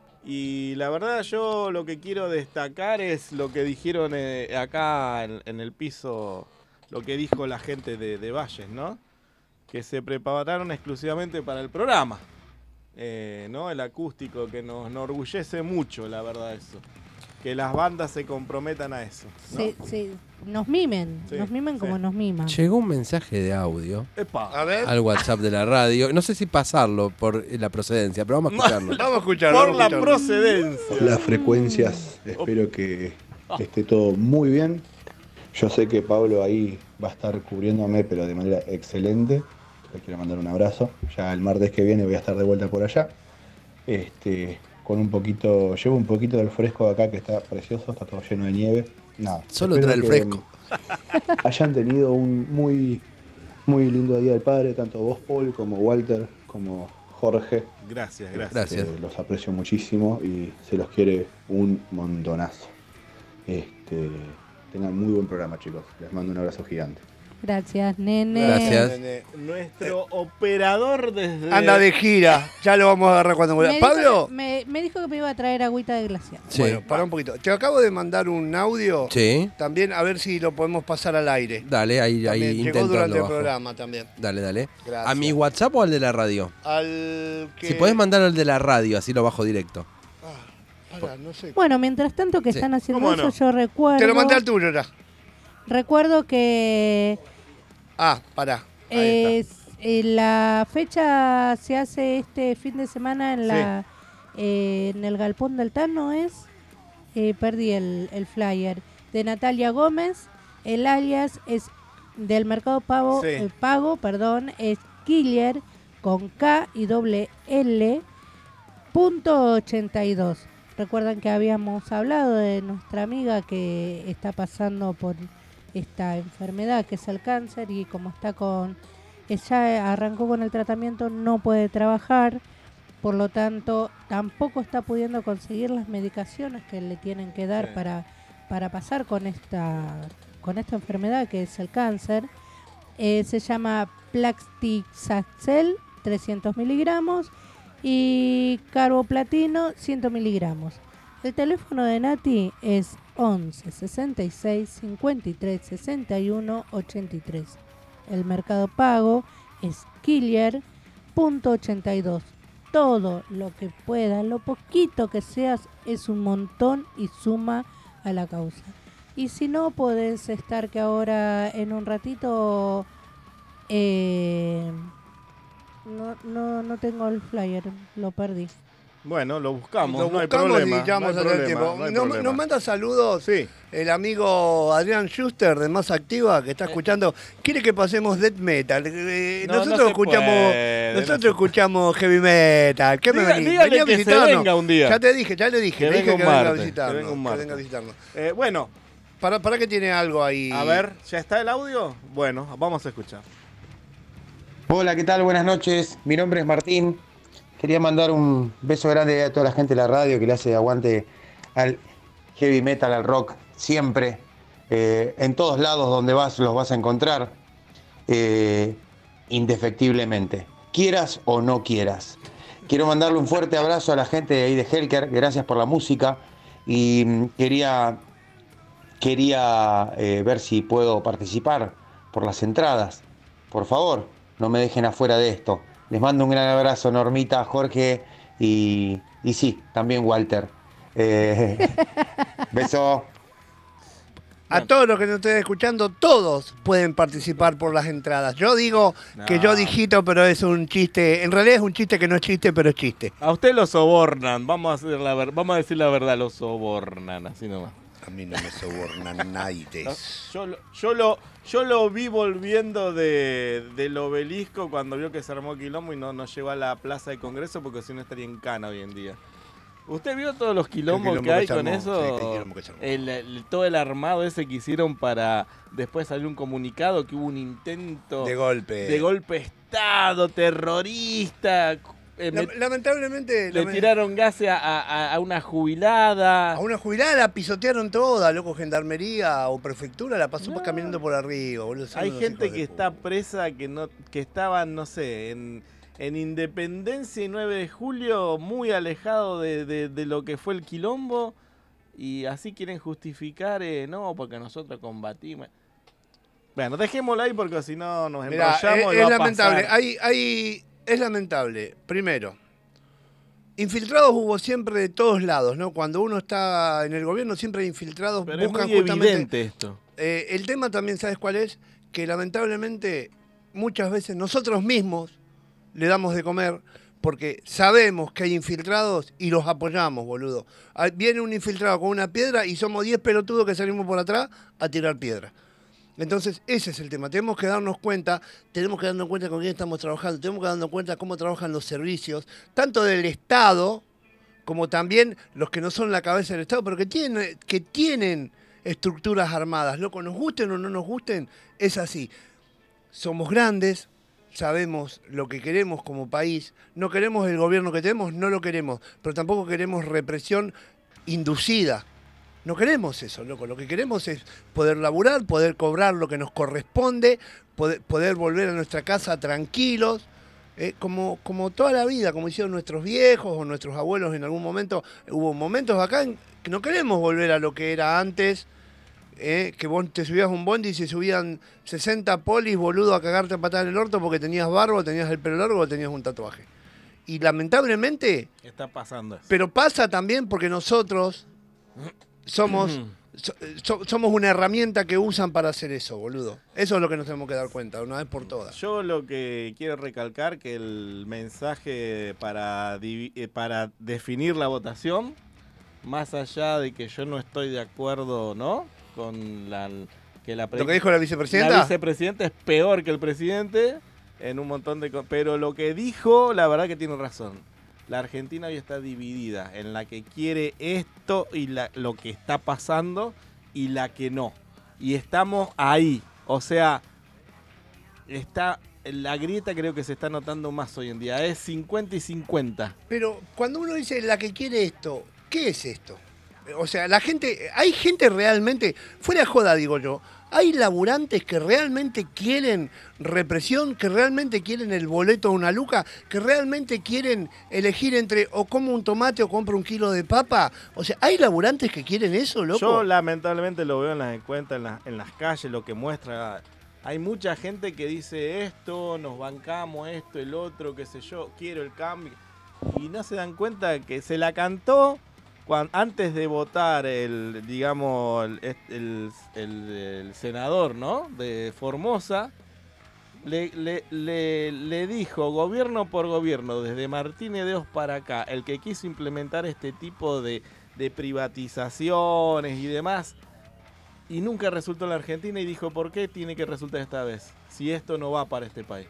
Y la verdad yo lo que quiero destacar es lo que dijeron eh, acá en, en el piso, lo que dijo la gente de, de Valles, ¿no? Que se prepararon exclusivamente para el programa. Eh, ¿no? El acústico, que nos enorgullece mucho, la verdad, eso. Que las bandas se comprometan a eso, ¿no? Sí, sí, nos mimen, Sí, nos mimen como sí. nos miman. Llegó un mensaje de audio Epa. A ver. al WhatsApp de la radio. No sé si pasarlo por la procedencia, pero vamos a escucharlo. Vamos a escucharlo. Por vamos a la escucharlo. procedencia. Las frecuencias, espero que esté todo muy bien. Yo sé que Pablo ahí va a estar cubriéndome, pero de manera excelente. Le quiero mandar un abrazo. Ya el martes que viene voy a estar de vuelta por allá. Este, con un poquito, llevo un poquito del fresco de acá que está precioso, está todo lleno de nieve. Nada. Solo espero trae el que fresco. Hayan tenido un muy, muy lindo Día del Padre, tanto vos, Paul, como Walter, como Jorge. Gracias, gracias. Gracias. Este, los aprecio muchísimo y se los quiere un montonazo. Este, tengan muy buen programa, chicos. Les mando un abrazo gigante. Gracias, nene. Gracias. Nene. Nuestro operador desde... Anda de gira, ya lo vamos a agarrar cuando Me vuelva. dijo Pablo, que- me, me dijo que me iba a traer agüita de glaciar. Sí. bueno, para un poquito. Te acabo de mandar un audio. Sí. También a ver si lo podemos pasar al aire. Dale, ahí, ahí También llegó intento durante el abajo. programa también. Dale, dale. Gracias. ¿A mi WhatsApp o al de la radio? Al que... Si podés mandar al de la radio, así lo bajo directo. Ah, pará, no sé. Bueno, mientras tanto que Sí. están haciendo ¿Cómo eso, no? yo recuerdo. Te lo mandé al tuyo ya. Recuerdo que Ah, pará. Ahí eh, eh, la fecha se hace este fin de semana en la eh, en el Galpón del Tano, ¿es? Eh, perdí el, el flyer. De Natalia Gómez. El alias es del Mercado Pago, Sí. eh, Pago, perdón, es Killer con K y doble L punto ochenta y dos. Recuerdan que habíamos hablado de nuestra amiga que está pasando por esta enfermedad que es el cáncer y como está con ella arrancó con el tratamiento, no puede trabajar, por lo tanto tampoco está pudiendo conseguir las medicaciones que le tienen que dar Sí. para, para pasar con esta con esta enfermedad que es el cáncer. Eh, se llama Plaxtixaxel trescientos miligramos y carboplatino cien miligramos. El teléfono de Nati es once sesenta y seis cincuenta y tres sesenta y uno ochenta y tres. El Mercado Pago es Killer punto ochenta y dos. Todo lo que pueda, lo poquito que seas, es un montón y suma a la causa. Y si no, podés estar que ahora en un ratito... Eh, no, no, no tengo el flyer, lo perdí. Bueno, lo buscamos, Lo no hay buscamos problema. y ya vamos no a hay tener problema, tiempo. no hay nos, problema. nos manda saludos Sí. el amigo Adrián Schuster de Más Activa que está escuchando. Quiere que pasemos death metal. Eh, No, no nosotros se escuchamos, puede, nosotros no se escuchamos heavy metal. ¿Qué me Diga- venís? dígale Vení a que se visitarnos. venga un día. Ya te dije, ya le dije. Que le dije venga un que venga a martes, visitarnos. que venga un que martes. venga a visitarnos. Eh, bueno, Para, para que tiene algo ahí. a ver, ¿ya está el audio? Bueno, vamos a escuchar. Hola, ¿qué tal? Buenas noches. Mi nombre es Martín. Quería mandar un beso grande a toda la gente de la radio que le hace aguante al heavy metal, al rock, siempre. Eh, en todos lados donde vas los vas a encontrar, eh, indefectiblemente. Quieras o no quieras. Quiero mandarle un fuerte abrazo a la gente de ahí de Helker. Gracias por la música. Y mm, quería, quería eh, ver si puedo participar por las entradas. Por favor, no me dejen afuera de esto. Les mando un gran abrazo, Normita, Jorge y, y sí, también Walter. Eh, beso. A todos los que nos estén escuchando, todos pueden participar por las entradas. Yo digo que No. yo dijito, pero es un chiste. En realidad es un chiste que no es chiste, pero es chiste. A usted lo sobornan, vamos a, hacer la ver- vamos a decir la verdad, lo sobornan, así nomás. A mí no me sobornan nadie. No, Yo, lo- yo, lo, yo lo vi volviendo de, del obelisco cuando vio que se armó quilombo y no, no llegó a la plaza de Congreso porque si no estaría en Cana hoy en día. ¿Usted vio todos los quilombos quilombo que que hay se con armó, eso? sí, qué quilombo que se armó. El- el- todo el armado ese que hicieron para después salir un comunicado que hubo un intento De golpe. de golpe de Estado, terrorista. eh, La- met- lamentablemente. le lame- tiraron gases a, a- a una jubilada. A una jubilada la pisotearon toda, loco, gendarmería o prefectura la pasó caminando por arriba, boludo. Son Hay unos gente hijos que de está presa que no que estaban, no sé, en, en Independencia y nueve de julio, muy alejado de, de- de lo que fue el quilombo, y así quieren justificar, eh, no, porque nosotros combatimos. Bueno, dejémoslo ahí porque si no nos Mirá, enrollamos es, y es va a lamentable. pasar. Hay, hay, es lamentable. Primero, infiltrados hubo siempre de todos lados, ¿no? Cuando uno está en el gobierno, siempre hay infiltrados. Pero es buscan muy justamente. evidente esto. Eh, el tema también, ¿sabes cuál es? Que lamentablemente muchas veces nosotros mismos le damos de comer porque sabemos que hay infiltrados y los apoyamos, boludo. Ah, Viene un infiltrado con una piedra y somos diez pelotudos que salimos por atrás a tirar piedra. Entonces, ese es el tema. Tenemos que darnos cuenta, tenemos que darnos cuenta con quién estamos trabajando, tenemos que darnos cuenta cómo trabajan los servicios, tanto del Estado como también los que no son la cabeza del Estado, pero que tienen, que tienen estructuras armadas. Loco, nos gusten o no nos gusten, es así. Somos grandes, sabemos lo que queremos como país, no queremos el gobierno que tenemos, no lo queremos, pero tampoco queremos represión inducida. No queremos eso, loco. Lo que queremos es poder laburar, poder cobrar lo que nos corresponde, poder, poder volver a nuestra casa tranquilos, eh, como, como toda la vida, como hicieron nuestros viejos o nuestros abuelos en algún momento. Hubo momentos acá en que no queremos volver a lo que era antes, eh, que vos te subías a un bondi y se subían sesenta polis, boludo, a cagarte a patada en el orto porque tenías barba, tenías el pelo largo o tenías un tatuaje. Y lamentablemente, Está pasando eso. pero pasa también porque nosotros somos, so- so- somos una herramienta que usan para hacer eso, boludo. Eso es lo que nos tenemos que dar cuenta, una vez por todas. Yo lo que quiero recalcar que el mensaje para, divi- eh, para definir la votación, más allá de que yo no estoy de acuerdo, ¿no? Con la que la pre- ¿Lo que dijo la vicepresidenta? La vicepresidenta es peor que el presidente en un montón de co- pero lo que dijo, la verdad que tiene razón. La Argentina hoy está dividida en la que quiere esto y la- lo que está pasando y la que no. Y estamos ahí. O sea, está la grieta creo que se está notando más hoy en día. Es cincuenta y cincuenta. Pero cuando uno dice la que quiere esto, ¿qué es esto? O sea, la gente, hay gente realmente, fuera de joda digo yo, hay laburantes que realmente quieren represión, que realmente quieren el boleto de una luca, que realmente quieren elegir entre o como un tomate o compro un kilo de papa. O sea, hay laburantes que quieren eso, loco. Yo lamentablemente lo veo en las encuestas, en, las- en las calles, lo que muestra. Hay mucha gente que dice esto, nos bancamos, esto, el otro, qué sé yo, quiero el cambio. Y no se dan cuenta que se la cantó cuan- antes de votar el, digamos, el, el- el- el senador, ¿no? De Formosa. Le, le- le- le dijo gobierno por gobierno, desde Martínez de Oz para acá, el que quiso implementar este tipo de, de privatizaciones y demás, y nunca resultó en la Argentina, y dijo, ¿por qué tiene que resultar esta vez? Si esto no va para este país.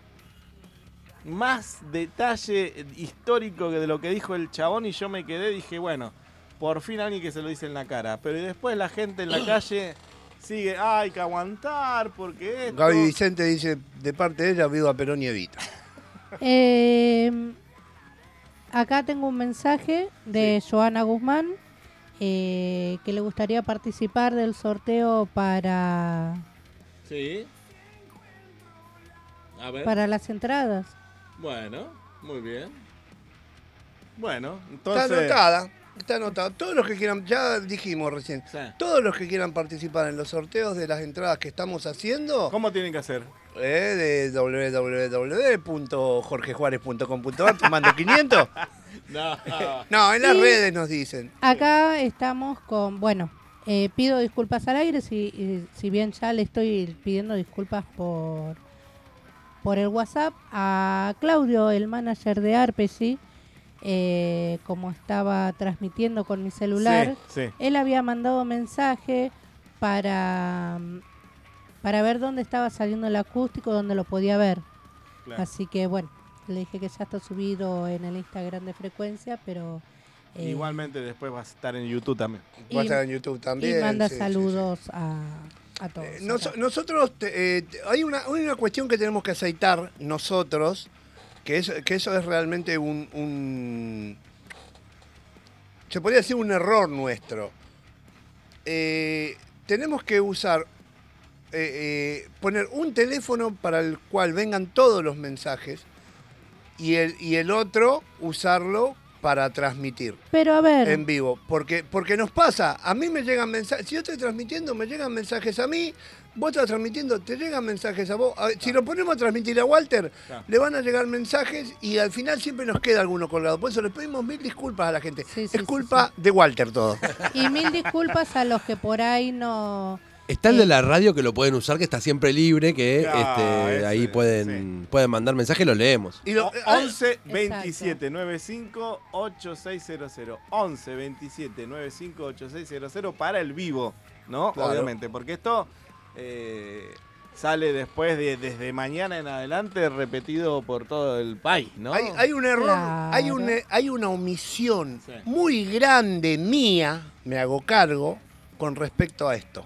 Más detalle histórico que de lo que dijo el chabón, y yo me quedé, dije, bueno, por fin alguien que se lo dice en la cara. Pero después la gente en la calle sigue, "Ah, hay que aguantar, porque esto... Gaby Vicente dice, de parte de ella, vivo a Perón y Evita. Eh, acá tengo un mensaje de Joana Guzmán eh, que le gustaría participar del sorteo para, Sí. A ver. para las entradas. Bueno, muy bien. Bueno, entonces... Está anotada, está anotada. Todos los que quieran, ya dijimos recién, todos los que quieran participar en los sorteos de las entradas que estamos haciendo... ¿Cómo tienen que hacer? eh, de doble u doble u doble u punto jorge juárez punto com punto ar, tomando quinientos. No. No, en las Y redes nos dicen. Acá estamos con, bueno, eh, pido disculpas al aire, si, eh, si bien ya le estoy pidiendo disculpas por, por el WhatsApp a Claudio, el manager de Arpeggi, eh, como estaba transmitiendo con mi celular, Sí, sí. él había mandado mensaje para, para ver dónde estaba saliendo el acústico, dónde lo podía ver. Claro. Así que bueno, le dije que ya está subido en el Instagram de Frecuencia, pero... eh, Igualmente después va a estar en YouTube también. Va a estar en YouTube también. Y manda sí, sí, saludos A, a todos. Eh, nos- nosotros, te- eh, te- hay, una, hay una cuestión que tenemos que aceitar nosotros, que, es, que eso es realmente un, un- se podría decir un error nuestro. Eh, tenemos que usar, eh, eh, poner un teléfono para el cual vengan todos los mensajes y el, y el otro usarlo para transmitir. Pero a ver, En vivo, porque, porque nos pasa, a mí me llegan mensajes, si yo estoy transmitiendo, me llegan mensajes a mí, vos estás transmitiendo, te llegan mensajes a vos. A ver, si lo ponemos a transmitir a Walter, Claro. le van a llegar mensajes y al final siempre nos queda alguno colgado. Por eso le pedimos mil disculpas a la gente. es culpa de Walter todo. y mil disculpas a los que por ahí no... Está el de la radio que lo pueden usar, que está siempre libre, que Ah, este, ese, ahí pueden, pueden mandar mensajes y los leemos. Y lo- O- once veintisiete noventa y cinco ochenta y seis cero cero. once veintisiete noventa y cinco ochenta y seis cero cero para el vivo, ¿no? Claro. Obviamente, porque esto eh, sale después de desde mañana en adelante repetido por todo el país, ¿no? Hay, hay un error, hay, un, hay una omisión muy grande mía, me hago cargo, con respecto a esto.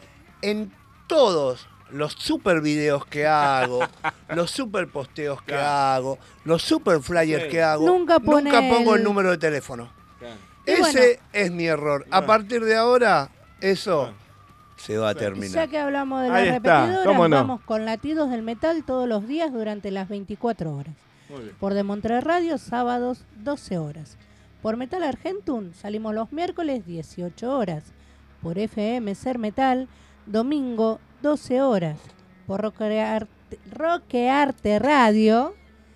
En todos los super videos que hago, los super posteos que hago, los super flyers Sí. que hago, Nunca pone pongo el el- número de teléfono. Y Ese bueno. es mi error. A partir de ahora, eso se va a terminar. Ya que hablamos de Ahí las está, repetidoras, ¿cómo no? vamos con Latidos del Metal todos los días durante las veinticuatro horas. Muy bien. Por De Monterrey Radio, sábados, doce horas. Por Metal Argentum, salimos los miércoles, dieciocho horas. Por F M Ser Metal, domingo, doce horas. Por Roquearte, Roquearte Radio,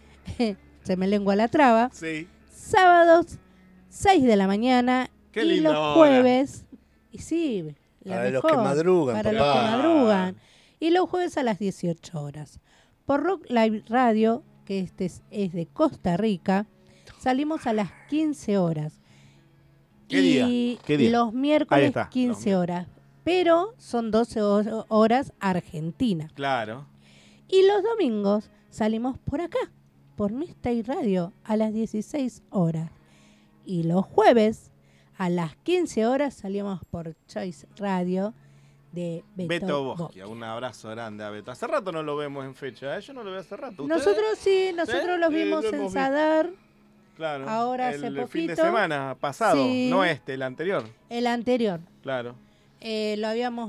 se me lengua la traba, Sí. sábados, seis de la mañana. Qué y linda los hora. jueves, y sí, la Para los mejor, que madrugan, Para papá. los que madrugan. Y los jueves a las dieciocho horas. Por Rock Live Radio, que este es, es de Costa Rica, salimos a las quince horas. ¿Qué y día? ¿Qué día? los Ahí miércoles está, quince horas. Pero son doce ho- horas Argentina. Claro. Y los domingos salimos por acá, por Mistake Radio, a las dieciséis horas. Y los jueves a las quince horas salimos por Choice Radio de Beto, Beto Boschi. Bosquia, un abrazo grande a Beto. Hace rato no lo vemos en fecha, ¿eh? Yo no lo veo hace rato. ¿Ustedes? Nosotros sí, nosotros los Sí, vimos lo en hemos Sadar, Claro. ahora el hace fin de poquito. semana pasado, Sí. no este, el anterior. el anterior. Claro. Eh, lo habíamos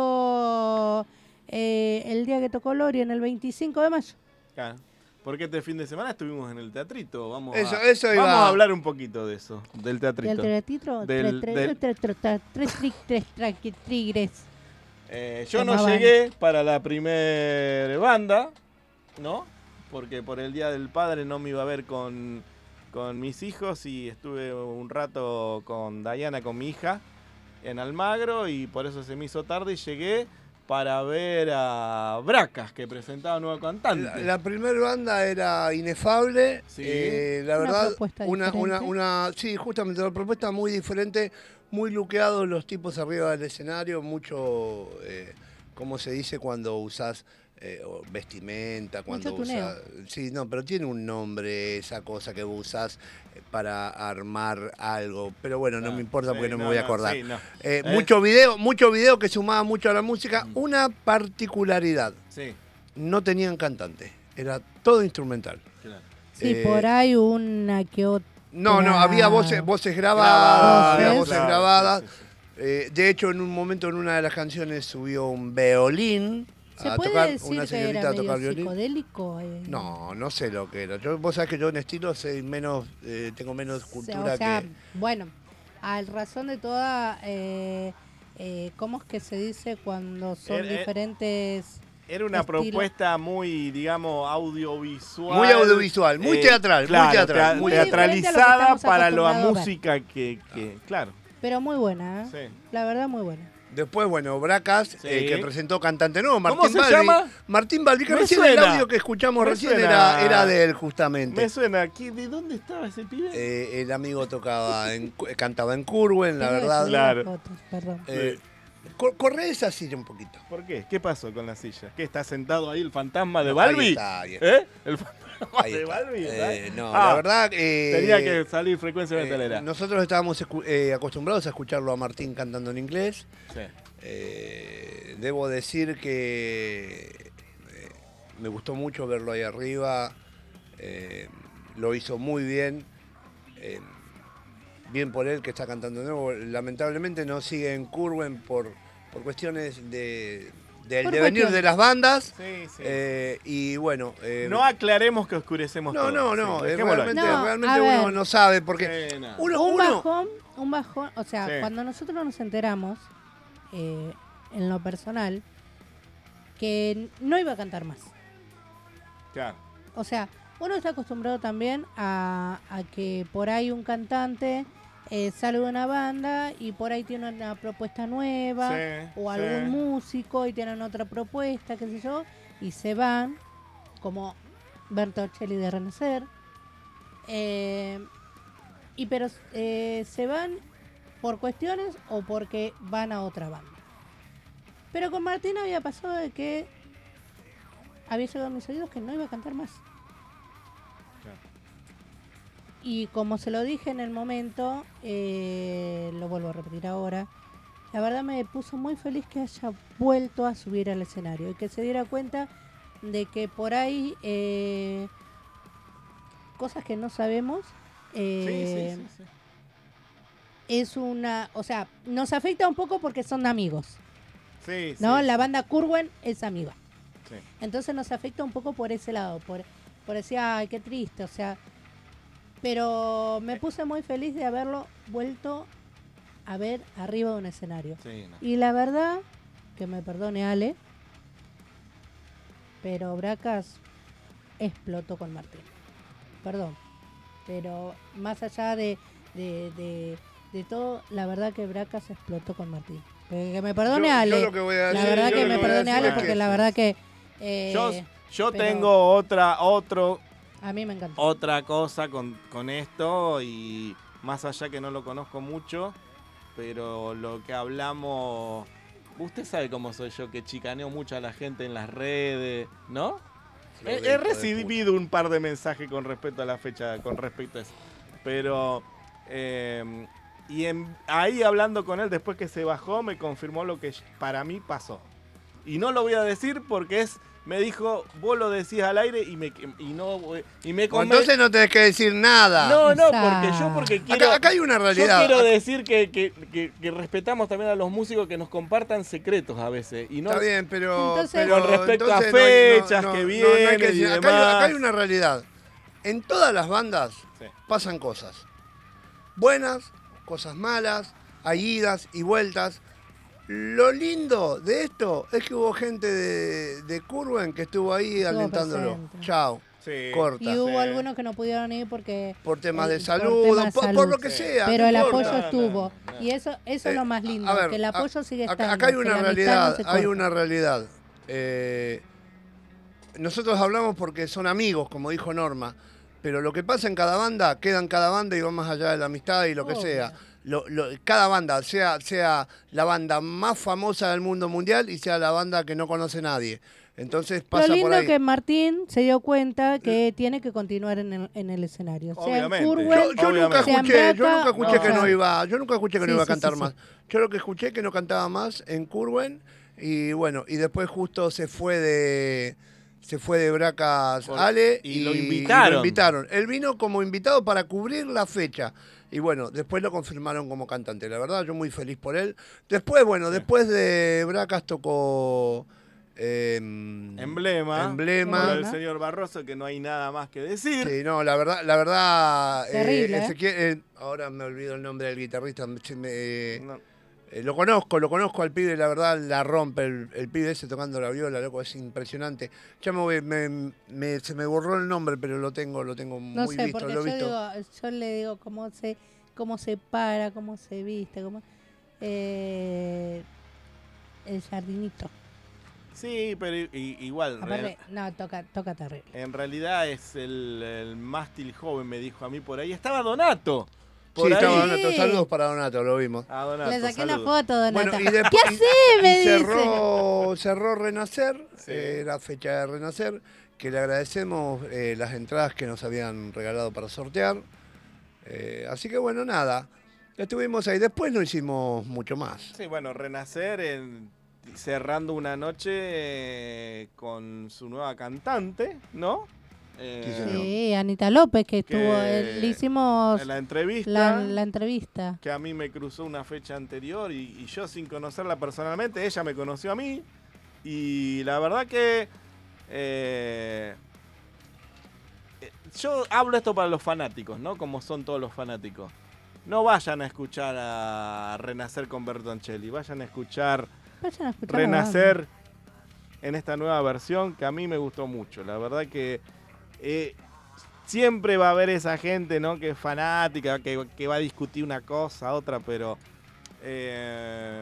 visto eh, el día que tocó Lori, en el veinticinco de mayo. Claro. Porque este fin de semana estuvimos en el teatrito. Vamos, Eso- a, eso iba- vamos a hablar un poquito de eso, del teatrito. Del teatrito, Del- tres- del- tres- tres- tres- tres tri- tres tra- tigres. Eh, yo no Tomaban. llegué para la primer banda, ¿no? Porque por el Día del Padre no me iba a ver con, con mis hijos y estuve un rato con Dayana, con mi hija, en Almagro y por eso se me hizo tarde y llegué para ver a Bracas, que presentaba nuevo cantante. La, la primera banda era inefable. Sí. eh, la Una verdad, propuesta una, una, diferente. una, sí, justamente una propuesta muy diferente, muy luqueados los tipos arriba del escenario, mucho, eh, ¿cómo se dice cuando usás eh, o vestimenta? Cuando Mucho tuneo. usás, sí, no, pero tiene un nombre esa cosa que usás eh, para armar algo. Pero bueno, no Ah, me importa sí, porque no, me no, voy a no, acordar. sí, no. Eh, Eh. Mucho video, mucho video que sumaba mucho a la música. Una particularidad. Sí, No tenían cantante, era todo instrumental. claro. Sí, Eh, por ahí una que otra. No, no, había voces, voces grabadas, había Voces. voces Claro, grabadas. sí, sí, Eh, de hecho, en un momento, en una de las canciones subió un violín ¿Se a puede tocar, decir una que señorita era a tocar medio violín. psicodélico? eh? No, no sé lo que era. Yo, vos sabés que yo en estilo sé menos, eh, tengo menos O sea, cultura o sea, que... bueno, al razón de toda, eh, eh, ¿cómo es que se dice cuando son Er- er- diferentes Era una estilo. propuesta muy, digamos, audiovisual. Muy audiovisual, muy teatral, muy claro, teatral, tea- muy teatralizada estamos para la acostumbrados a ver. música que, que claro. Pero muy buena, ¿eh? Sí. La verdad, muy buena. Después, bueno, Bracas, Sí. eh, que presentó cantante nuevo, Martín ¿Cómo se Balbi. llama? Martín Balbi, que Me recién suena. el audio que escuchamos Me recién suena. era, era de él, justamente. Me suena aquí. ¿De dónde estaba ese pibe? Eh, el amigo tocaba en, cantaba en Curwen, la Tengo que verdad. subir las Claro. fotos, perdón. Eh, co- corre esa silla un poquito. ¿Por qué? ¿Qué pasó con la silla? ¿Qué está sentado ahí el fantasma de No, Balbi? ahí está, ahí está. ¿Eh? ¿El fantasma Ahí de está. Balbi? Eh, ¿está? no, Ah, la verdad eh, tenía que salir frecuencia eh, metalera. nosotros estábamos escu- eh, acostumbrados a escucharlo a Martín cantando en inglés. Sí. Eh, debo decir que eh, me gustó mucho verlo ahí arriba. Eh, lo hizo muy bien. Eh, bien por él que está cantando de nuevo. Lamentablemente no sigue en Curwen por, por cuestiones de, del Por devenir cuestiones. de las bandas. Sí, sí. Eh, y bueno. eh, No aclaremos que oscurecemos no, todo. no, no, Sí, eh, dejémoslo ahí. realmente, No, realmente a uno ver. no sabe porque Sí, no. uno, un uno- bajón, un bajón, o sea, Sí. cuando nosotros nos enteramos, eh, en lo personal, que no iba a cantar más. Claro. O sea, uno está acostumbrado también a, a que por ahí un cantante eh, sale de una banda y por ahí tiene una propuesta nueva Sí, o sí. algún músico y tienen otra propuesta, qué sé yo, y se van, como Bertorcelli de Renacer. Eh, y pero eh, se van por cuestiones o porque van a otra banda. Pero con Martín había pasado de que había llegado a mis oídos que no iba a cantar más. Y como se lo dije en el momento, eh, lo vuelvo a repetir ahora, la verdad me puso muy feliz que haya vuelto a subir al escenario y que se diera cuenta de que por ahí eh, cosas que no sabemos eh, Sí, sí, sí, sí. es una, o sea, nos afecta un poco porque son amigos, Sí, ¿no? sí, La sí. banda Curwen es amiga. Sí. Entonces nos afecta un poco por ese lado, por, por decir, ay, qué triste, o sea. Pero me puse muy feliz de haberlo vuelto a ver arriba de un escenario. Sí, no. Y la verdad, que me perdone Ale, pero Bracas explotó con Martín. Perdón. Pero más allá de, de, de, de todo, la verdad que Bracas explotó con Martín. Que, que me perdone Yo- yo Ale. lo que voy a la decir- verdad yo que lo me que voy a perdone decir Ale es porque que- la verdad que... eh, Yo, yo pero tengo otra, otro, A mí me encantó. otra cosa con, con esto y más allá que no lo conozco mucho, pero lo que hablamos, usted sabe cómo soy yo, que chicaneo mucho a la gente en las redes, ¿no? Flor He, de he hijo de recibido un par de mensajes con respecto a la fecha, con respecto a eso, pero eh, y en- ahí hablando con él después que se bajó me confirmó lo que para mí pasó y no lo voy a decir porque es me dijo, vos lo decís al aire y me y no y me O conven- entonces no tenés que decir nada. No, no, porque yo porque quiero Acá, acá hay una realidad. Yo quiero decir que, que, que- que respetamos también a los músicos que nos compartan secretos a veces y no Está bien, pero, Entonces- pero Con respecto a entonces no hay- no- fechas no- que no- no hay vienen y decir- acá, hay, demás. acá hay una realidad. En todas las bandas Sí. pasan cosas. Buenas, cosas malas, hay idas y vueltas. Lo lindo de esto es que hubo gente de, de Curwen que estuvo ahí Estuvo alentándolo. presente. Chao. Sí. Corta. Y hubo Sí. algunos que no pudieron ir porque Por temas eh, de por salud, temas de por, por salud. lo que sea. Pero no el importa. apoyo No, no, estuvo. no. Y eso, eso es lo más lindo, A ver, que el a- apoyo sigue acá, estando. acá hay que una la amistad realidad, no se hay corta. una realidad. Eh, nosotros hablamos porque son amigos, como dijo Norma, pero lo que pasa en cada banda queda en cada banda y va más allá de la amistad y lo que Obvio. sea. Lo- lo- cada banda, sea, sea la banda más famosa del mundo mundial y sea la banda que no conoce nadie. Entonces Lo pasa por lindo ahí. que Martín se dio cuenta que tiene que continuar en el, en el escenario. Sea en Obviamente. Curwen, Yo, yo nunca sea en escuché, yo Braca, nunca escuché o que sea, no iba, yo nunca escuché que no Sí, iba a sí, cantar sí, más. sí. Yo lo que escuché que no cantaba más en Curwen y bueno, y después justo se fue de se fue de Bracas Por- Ale y lo invitaron. lo invitaron. Él vino como invitado para cubrir la fecha. Y bueno, después lo confirmaron como cantante. La verdad, yo muy feliz por él. Después, bueno, después de Bracas tocó eh, Emblema, Emblema. por el señor Barroso, que no hay nada más que decir. Sí, no, la verdad, la verdad. Terrible, ¿eh? Ezequiel- eh, ahora me olvido el nombre del guitarrista. se me- eh, No. Eh, lo conozco, lo conozco al pibe, la verdad la rompe, el, el pibe ese tocando la viola, loco, es impresionante. Ya me, voy, me, me se me borró el nombre, pero lo tengo, lo tengo No muy sé, visto, porque lo yo, he visto. digo, yo le digo cómo se, cómo se para, cómo se viste, cómo, eh, el jardinito. Sí, pero i- i- igual. Aparte, real- no, toca, toca terrible. en realidad es el, el mástil joven, me dijo a mí por ahí. Estaba Donato. Sí, Por estaba ahí. Donato, saludos para Donato, lo vimos. A Donato, Le saqué una saludos. foto, Donato. Bueno, y después- ¿Qué hace? Me y dice. cerró, cerró Renacer, eh, la fecha de Renacer, que le agradecemos eh, las entradas que nos habían regalado para sortear. Eh, así que bueno, nada, estuvimos ahí. Después no hicimos mucho más. Sí, bueno, Renacer en- cerrando una noche eh, con su nueva cantante, ¿no? Eh, Sí, Anita López, que estuvo, que eh, le hicimos en la entrevista. la, la entrevista. Que a mí me cruzó una fecha anterior y, y yo sin conocerla personalmente, ella me conoció a mí y la verdad que eh, eh, yo hablo esto para los fanáticos, ¿no? Como son todos los fanáticos. No vayan a escuchar a Renacer con Bertoncelli, vayan a escuchar Vayan a escuchar la Renacer en esta nueva versión que a mí me gustó mucho. La verdad que eh, siempre va a haber esa gente, ¿no? Que es fanática, que, que va a discutir una cosa, otra, pero eh,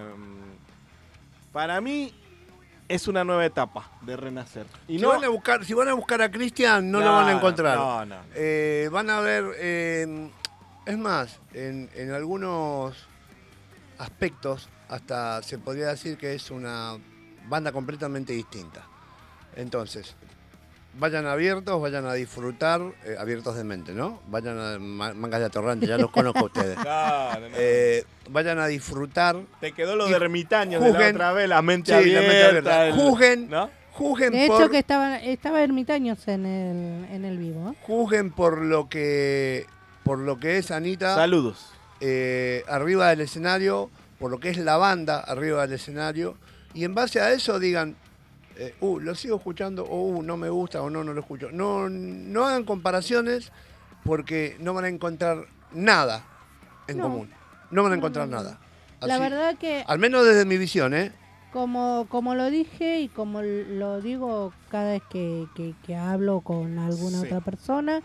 para mí es una nueva etapa de Renacer. Y si, no, van a buscar, si van a buscar a Cristian, no, No, lo van a encontrar. no, no. Eh, van a ver, eh, es más, en, en algunos aspectos hasta se podría decir que es una banda completamente distinta. Entonces, vayan abiertos, vayan a disfrutar, eh, abiertos de mente, ¿no? Vayan a ma- mangas de atorrante, ya los conozco a ustedes. Claro, no. Eh, vayan a disfrutar. Te quedó lo y de ermitaños de la juzguen- otra vez, la mente Sí, la abierta. mente abierta. el- Juzguen, ¿no? juzguen De por... hecho, que estaba, estaba Ermitaños en el, en el vivo. ¿eh? Juzguen por lo que por lo que es Anita. Saludos. eh, arriba del escenario, por lo que es la banda arriba del escenario, y en base a eso digan, eh, uh, lo sigo escuchando, o uh, no me gusta, o no, no lo escucho. No, no hagan comparaciones porque no van a encontrar nada en No. común. No van a No, encontrar no, no. nada. La Así- verdad que, Al menos desde mi visión, ¿eh? como, como lo dije y como lo digo cada vez que, que, que hablo con alguna Sí. otra persona,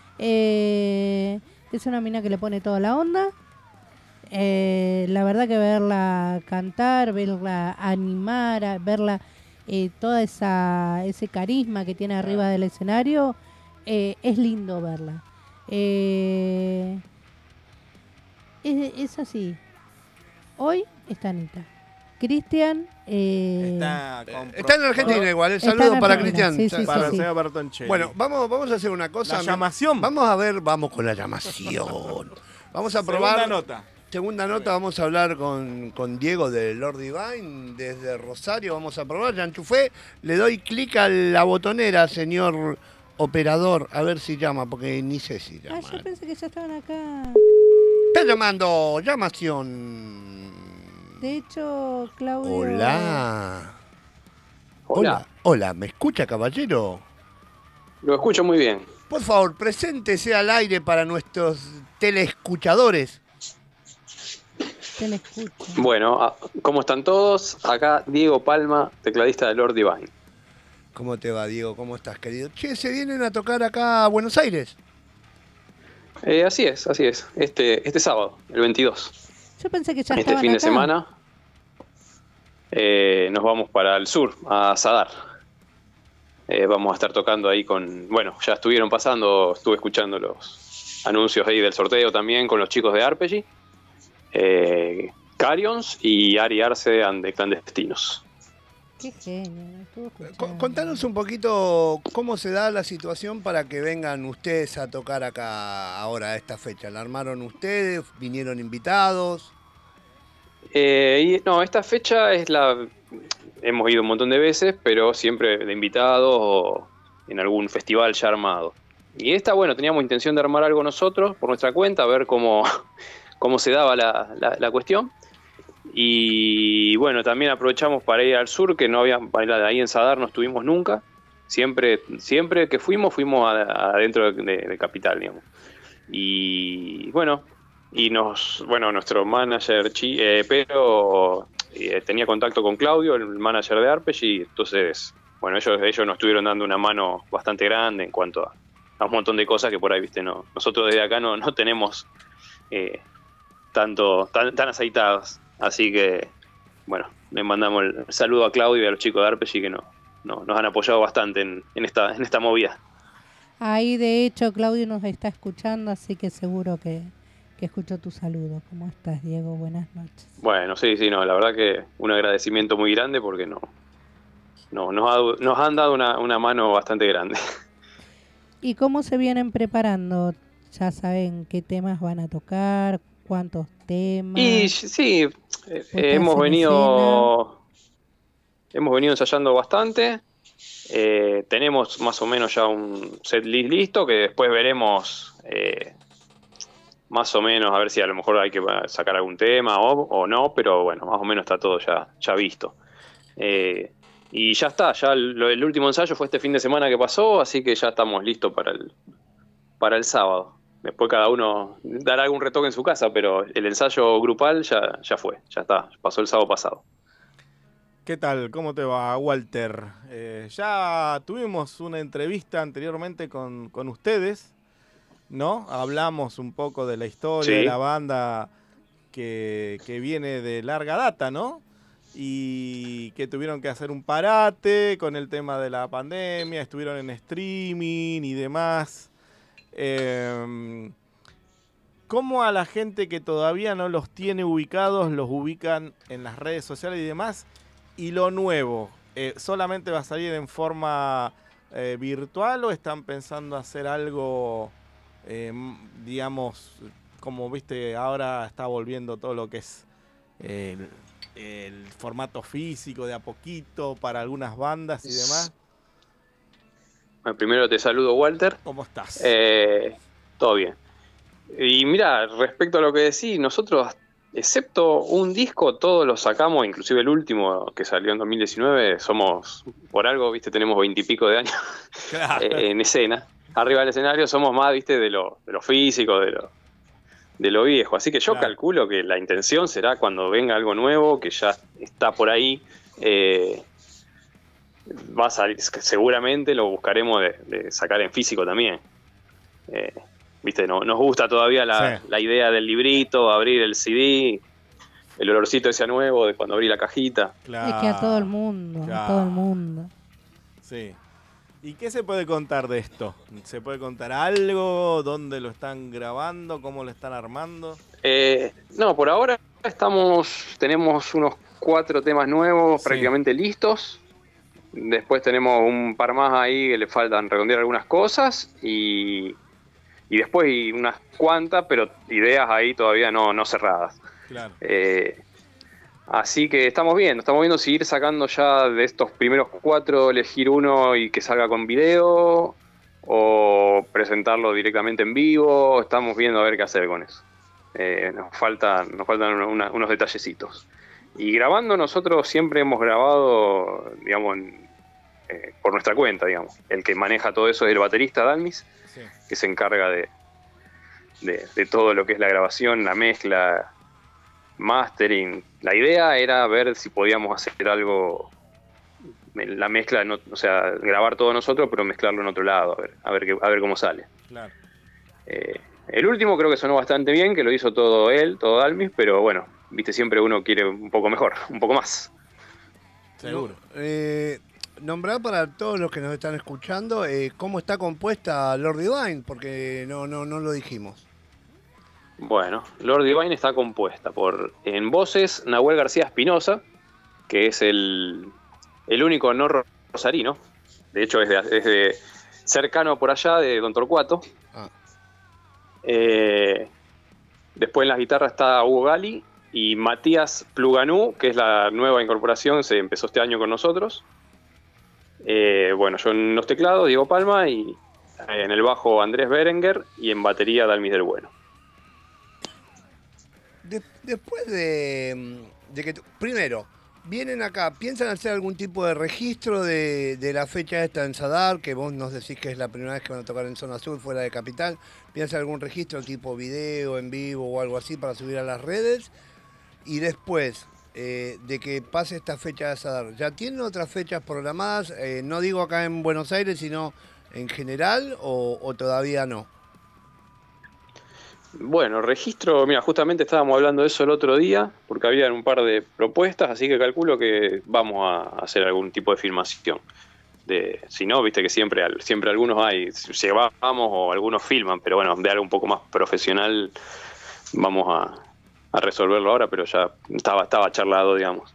eh, es una mina que le pone toda la onda. Eh, la verdad que verla cantar, verla animar, a- verla eh, toda esa ese carisma que tiene arriba del escenario, eh, es lindo verla. Eh, es, es así. Hoy está Anita. Cristian eh, Está, con- Está en Argentina igual, el Está en saludo para Argentina, Cristian. sí, sí, para sí, el sí. señor Bertoncelli. Bueno, vamos, vamos a hacer una cosa. La llamación. Vamos a ver, vamos con la llamación. Vamos a probar. Segunda nota. Segunda nota, vamos a hablar con, con Diego de Lord Divine desde Rosario. Vamos a probar, ya enchufé. Le doy clic a la botonera, señor operador, a ver si llama, porque ni sé si llama. Ah, yo pensé que ya estaban acá. Está llamando, llamación. De hecho, Claudio. Hola. Hola. Hola, ¿me escucha, caballero? Lo escucho muy bien. Por favor, preséntese al aire para nuestros teleescuchadores. Te le escucho. Bueno, ah, ¿cómo están todos? Acá Diego Palma, tecladista de Lord Divine. ¿Cómo te va, Diego? ¿Cómo estás, querido? Che, ¿se vienen a tocar acá a Buenos Aires? Eh, así es, así es. Este, este sábado, el veintidós. Yo pensé que ya Este estaban fin de acá. semana eh, nos vamos para el sur, a Sadar. Eh, vamos a estar tocando ahí con... Bueno, ya estuvieron pasando, estuve escuchando los anuncios ahí del sorteo también con los chicos de Arpeggi. Eh, Carions y Ari Arce and the Clandestinos. Qué genio, lo estuvo Co- escuchando. Contanos un poquito cómo se da la situación para que vengan ustedes a tocar acá ahora a esta fecha. ¿La armaron ustedes? ¿Vinieron invitados? Eh, y, no, esta fecha es la... Hemos ido un montón de veces, pero siempre de invitados o en algún festival ya armado. Y esta, bueno, teníamos intención de armar algo nosotros por nuestra cuenta, a ver cómo, cómo se daba la, la, la cuestión. Y bueno, también aprovechamos para ir al sur, que no había, para ir ahí en Sadar no estuvimos nunca. Siempre, siempre que fuimos, fuimos a- adentro de, de, de Capital, digamos. Y bueno, y nos, bueno, nuestro manager, Chi, eh, pero eh, tenía contacto con Claudio, el manager de Arpeggi, y entonces, bueno, ellos, ellos nos estuvieron dando una mano bastante grande en cuanto a, a un montón de cosas que por ahí, viste, no, nosotros desde acá no, no tenemos eh, tanto, tan, tan aceitados, así que, bueno, le mandamos el saludo a Claudio y a los chicos de Arpeggi que no, no, nos han apoyado bastante en, en, esta, en esta movida. Ahí, de hecho, Claudio nos está escuchando, así que seguro que, que escuchó tu saludo. ¿Cómo estás, Diego? Buenas noches. Bueno, sí, sí, no, la verdad que un agradecimiento muy grande porque no, no nos, ha, nos han dado una, una mano bastante grande. ¿Y cómo se vienen preparando? ¿Ya saben qué temas van a tocar? ¿Cuántos temas? Y sí, eh, hemos venido, hemos venido ensayando bastante. Eh, tenemos más o menos ya un set list listo que después veremos eh, más o menos a ver si a lo mejor hay que sacar algún tema o, o no, pero bueno, más o menos está todo ya, ya visto. Eh, y ya está, ya el, el último ensayo fue este fin de semana que pasó, así que ya estamos listos para el, para el sábado. Después cada uno dará algún retoque en su casa, pero el ensayo grupal ya, ya fue, ya está, pasó el sábado pasado. ¿Qué tal? ¿Cómo te va, Walter? Eh, ya tuvimos una entrevista anteriormente con, con ustedes, ¿no? Hablamos un poco de la historia Sí. de la banda que, que viene de larga data, ¿no? Y que tuvieron que hacer un parate con el tema de la pandemia, estuvieron en streaming y demás. Eh, ¿Cómo a la gente que todavía no los tiene ubicados, los ubican en las redes sociales y demás? Y lo nuevo, eh, ¿solamente va a salir en forma eh, virtual o están pensando hacer algo, eh, digamos, como viste, ahora está volviendo todo lo que es el, el formato físico de a poquito para algunas bandas y demás? Bueno, primero te saludo, Walter. ¿Cómo estás? Eh, todo bien. Y mira, respecto a lo que decís, nosotros, excepto un disco, todos los sacamos, inclusive el último que salió en dos mil diecinueve, somos, por algo, viste, tenemos veintipico de años Claro. eh, en escena. Arriba del escenario somos más, viste, de lo, de lo físico, de lo, de lo viejo. Así que yo Claro. calculo que la intención será cuando venga algo nuevo, que ya está por ahí, eh, va a salir, seguramente lo buscaremos de, de sacar en físico también. Eh, Viste, no, nos gusta todavía la, Sí. la idea del librito, abrir el C D, el olorcito ese nuevo de cuando abrí la cajita. Es que a todo el mundo, a claro. todo el mundo. Sí. ¿Y qué se puede contar de esto? ¿Se puede contar algo? ¿Dónde lo están grabando? ¿Cómo lo están armando? Eh, no, por ahora estamos, tenemos unos cuatro temas nuevos Sí. prácticamente listos. Después tenemos un par más ahí que le faltan redondear algunas cosas y, y después y unas cuantas, pero ideas ahí todavía no, no cerradas. Claro. Eh, así que estamos viendo, estamos viendo si ir sacando ya de estos primeros cuatro, elegir uno y que salga con video o presentarlo directamente en vivo. Estamos viendo a ver qué hacer con eso. Eh, nos faltan, nos faltan una- unos detallecitos. Y grabando nosotros siempre hemos grabado, digamos, en- eh, por nuestra cuenta, digamos. El que maneja todo eso es el baterista Dalmis, Sí. que se encarga de, de, de todo lo que es la grabación, la mezcla, mastering. La idea era ver si podíamos hacer algo, la mezcla, no, o sea, grabar todo nosotros, pero mezclarlo en otro lado, a ver, a ver, qué- a ver cómo sale. Claro. Eh, el último creo que sonó bastante bien, que lo hizo todo él, todo Dalmis, pero bueno, viste, siempre uno quiere un poco mejor, un poco más. Seguro. Eh, nombrar para todos los que nos están escuchando eh, cómo está compuesta Lord Divine, porque no, no, no lo dijimos. Bueno, Lord Divine está compuesta por, en voces, Nahuel García Espinosa, que es el, el único no ro- rosarino, de hecho es de, es de cercano por allá de Don Torcuato. Ah. Eh, después en las guitarras está Hugo Gali y Matías Pluganú, que es la nueva incorporación, se empezó este año con nosotros. Eh, bueno, yo en los teclados, Diego Palma, y en el bajo Andrés Berenguer, y en batería Dalmis del Bueno. De- después de, de que... tu- Primero, vienen acá, ¿piensan hacer algún tipo de registro de, de la fecha esta en Sadar, que vos nos decís que es la primera vez que van a tocar en Zona Sur, fuera de Capital? ¿Piensan algún registro tipo video, en vivo o algo así para subir a las redes? Y después eh, de que pase esta fecha de Sadar, ¿ya tienen otras fechas programadas? Eh, no digo acá en Buenos Aires, sino en general, o, o todavía no. Bueno, registro, mira, justamente estábamos hablando de eso el otro día, porque había un par de propuestas, así que calculo que vamos a hacer algún tipo de filmación. De, si no, viste que siempre, siempre algunos hay, llevamos o algunos filman, pero bueno, de algo un poco más profesional vamos a, a resolverlo ahora, pero ya estaba, estaba charlado, digamos.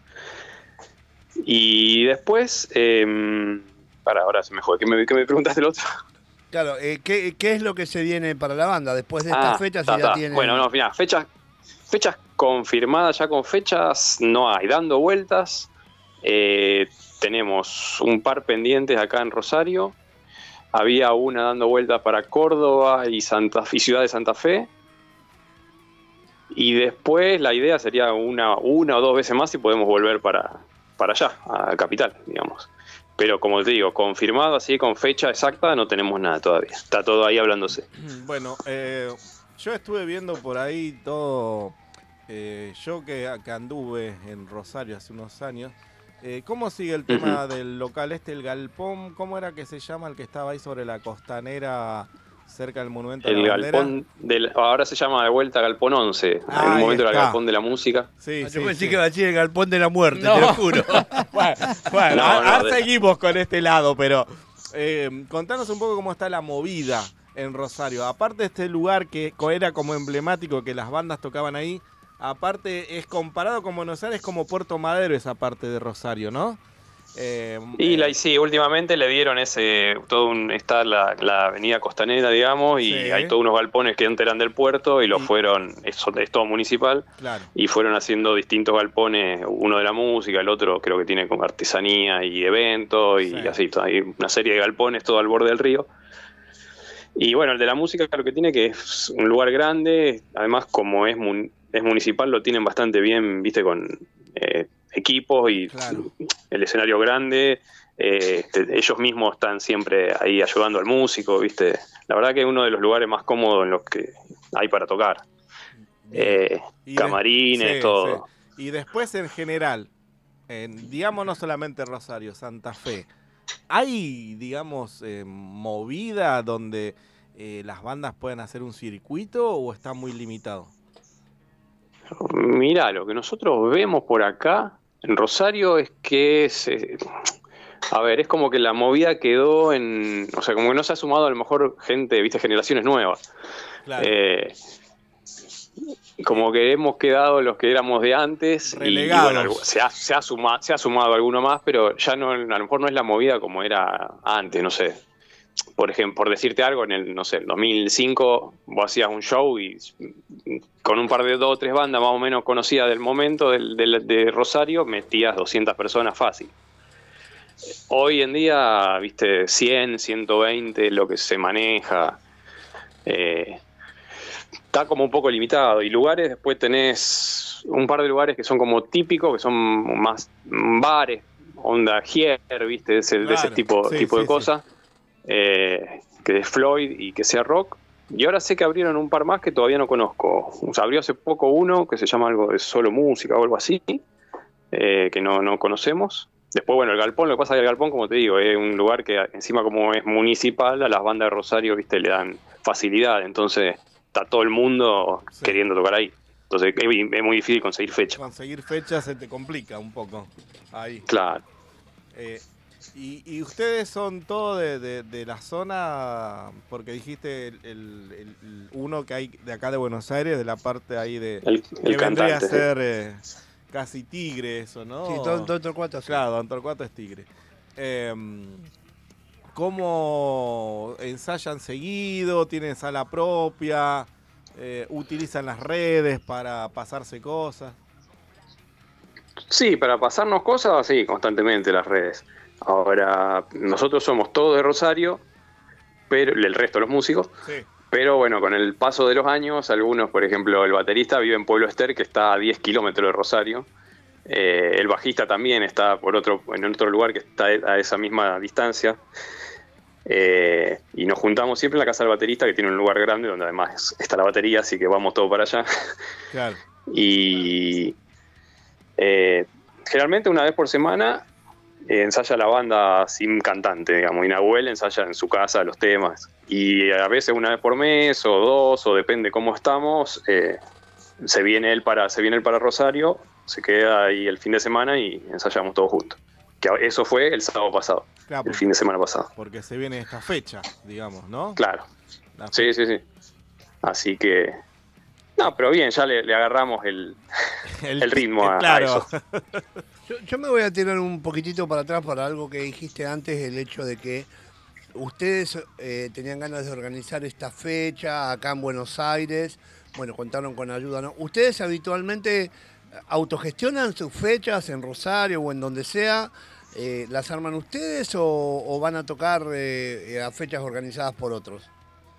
Y después, eh, para, ahora se me jode, ¿qué me, qué me preguntaste el otro? Claro, eh, ¿qué, ¿qué es lo que se viene para la banda después de estas Ah, fechas? ta, Si ya ta. tienen... Bueno, no, mirá, fechas, fechas confirmadas ya con fechas no hay, dando vueltas. Eh, tenemos un par pendientes acá en Rosario. Había una dando vueltas para Córdoba y, Santa, y Ciudad de Santa Fe. Y después la idea sería una, una o dos veces más si podemos volver para, para allá, a Capital, digamos. Pero como te digo, confirmado así con fecha exacta no tenemos nada todavía. Está todo ahí hablándose. Bueno, eh, yo estuve viendo por ahí todo, eh, yo que, que anduve en Rosario hace unos años, eh, ¿cómo sigue el tema Ujú. del local este, el Galpón? ¿Cómo era que se llama el que estaba ahí sobre la costanera cerca del Monumento a El la Bandera? galpón, del, ahora se llama de vuelta Galpón once. Ah, en un ahí momento era el está. Galpón de la Música. Sí, Yo sí, pensé sí. que iba a decir el galpón de la muerte, No. te lo juro. Bueno, bueno, No, ahora no, ahora de- seguimos con este lado, pero eh, contanos un poco cómo está la movida en Rosario. Aparte de este lugar que co- era como emblemático, que las bandas tocaban ahí, aparte es comparado con Buenos Aires como Puerto Madero esa parte de Rosario, ¿no? Eh, Y la, sí, últimamente le dieron ese, todo un, está la, la avenida costanera, digamos, y Sí. hay todos unos galpones que antes eran del puerto y lo fueron, eso es todo municipal, Claro. y fueron haciendo distintos galpones, uno de la música, el otro creo que tiene como artesanía y eventos, y Sí. así, hay una serie de galpones todo al borde del río. Y bueno, el de la música lo que tiene que es un lugar grande, además como es, mun- es municipal lo tienen bastante bien, viste, con eh, equipos y Claro. el escenario grande, eh, te- ellos mismos están siempre ahí ayudando al músico, viste. La verdad que es uno de los lugares más cómodos en los que hay para tocar. Eh, Y de- camarines, sí, todo. sí. Y después en general, en, digamos no solamente Rosario, Santa Fe, ¿hay, digamos, eh, movida donde eh, las bandas pueden hacer un circuito o está muy limitado? Mirá, lo que nosotros vemos por acá en Rosario es que se, a ver, es como que la movida quedó en, o sea, como que no se ha sumado a lo mejor gente, viste, generaciones nuevas. Claro. Eh, como que hemos quedado los que éramos de antes y, y Relegados. bueno, algo- se ha, se, ha suma- se ha sumado alguno más, pero ya no, a lo mejor no es la movida como era antes, no sé. Por ejemplo, por decirte algo, en el, no sé, el dos mil cinco vos hacías un show y con un par de dos o tres bandas más o menos conocidas del momento del, del- de Rosario metías doscientas personas fácil. Hoy en día, viste, cien, ciento veinte, lo que se maneja. Eh, está como un poco limitado. Y lugares, después tenés un par de lugares que son como típicos, que son más bares, onda Gier, viste, de ese, de ese Claro, tipo, sí, tipo de sí, cosas. Eh, que es Floyd y que sea rock. Y ahora sé que abrieron un par más que todavía no conozco. O sea, abrió hace poco uno que se llama algo de solo música o algo así, eh, que no, no conocemos. Después, bueno, el Galpón, lo que pasa es que el Galpón, como te digo, es un lugar que encima como es municipal, a las bandas de Rosario, viste, le dan facilidad. Entonces está todo el mundo queriendo tocar ahí. Entonces es, es muy difícil conseguir fecha. Conseguir fechas se te complica un poco. Ahí. Claro. Eh, y, y ustedes son todos de, de- de la zona, porque dijiste el, el- el- el uno que hay de acá de Buenos Aires, de la parte ahí de... El- el que vendría a cantante, sí. ser eh, casi Tigre eso, ¿no? Sí, Don- Don Torcuato, sí. Claro, Don Torcuato es Tigre. Eh, ¿Cómo ensayan seguido? ¿Tienen sala propia? Eh, ¿Utilizan las redes para pasarse cosas? Sí, para pasarnos cosas, sí, constantemente las redes. Ahora, nosotros somos todos de Rosario, pero el resto de los músicos. Sí. Pero bueno, con el paso de los años, algunos, por ejemplo, el baterista vive en Pueblo Ester, que está a diez kilómetros de Rosario. Eh, el bajista también está por otro, en otro lugar que está a esa misma distancia. Eh, y nos juntamos siempre en la casa del baterista, que tiene un lugar grande donde además está la batería, así que vamos todos para allá. Claro. Y eh, generalmente una vez por semana eh, ensaya la banda sin cantante, digamos. Y Nahuel ensaya en su casa los temas. Y a veces una vez por mes o dos, o depende cómo estamos, eh, se viene él para, se viene él para Rosario, se queda ahí el fin de semana y ensayamos todos juntos. Que eso fue el sábado pasado, Claro, el porque- fin de semana pasado. Porque se viene esta fecha, digamos, ¿no? Claro. La Sí, sí, sí. Así que... No, pero bien, ya le, le agarramos el, el, ritmo a, a claro. eso. Yo, yo me voy a tirar un poquitito para atrás para algo que dijiste antes, el hecho de que ustedes eh, tenían ganas de organizar esta fecha acá en Buenos Aires. Bueno, contaron con ayuda, ¿no? ¿Ustedes habitualmente autogestionan sus fechas en Rosario o en donde sea? Eh, ¿Las arman ustedes o, o van a tocar eh, a fechas organizadas por otros?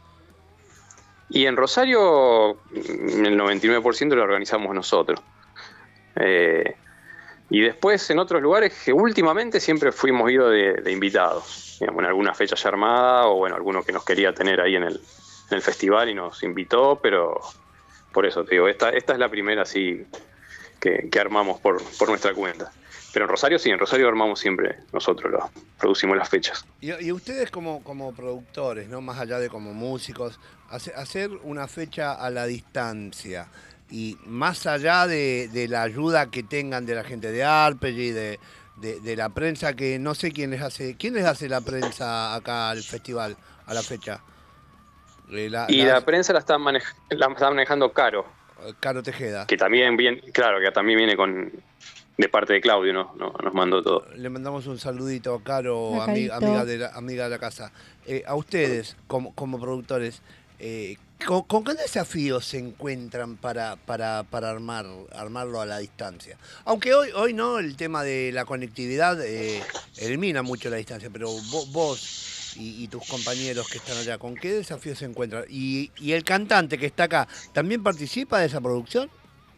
Y en Rosario, mm, el noventa y nueve por ciento lo organizamos nosotros. Eh, y después en otros lugares que últimamente siempre fuimos ido de, de invitados. Digamos, en alguna fecha ya armada o bueno, alguno que nos quería tener ahí en el, en el festival y nos invitó, pero por eso te digo, esta, esta es la primera así que, que armamos por, por nuestra cuenta. Pero en Rosario sí, en Rosario armamos siempre nosotros, lo, producimos las fechas. Y, y ustedes como, como productores, ¿no? Más allá de como músicos, hace- hacer una fecha a la distancia y más allá de, de la ayuda que tengan de la gente de Arpeggi, de, de, de la prensa, que no sé quién les hace, quién les hace la prensa acá al festival, a la fecha. Eh, la- Y la- la prensa la está, manej- la está manejando Caro. Caro Tejeda. Que también viene, claro, que también viene con de parte de Claudio, ¿no? No, nos mandó todo. Le mandamos un saludito, Caro, Hola, ami- Carito. amiga, de la, amiga de la casa. Eh, a ustedes, como, como productores, eh, ¿con, con qué desafíos se encuentran para, para, para armar, armarlo a la distancia? Aunque hoy, hoy no, el tema de la conectividad eh, elimina mucho la distancia, pero vos, vos y, y tus compañeros que están allá, ¿con qué desafíos se encuentran? Y, y el cantante que está acá, ¿también participa de esa producción?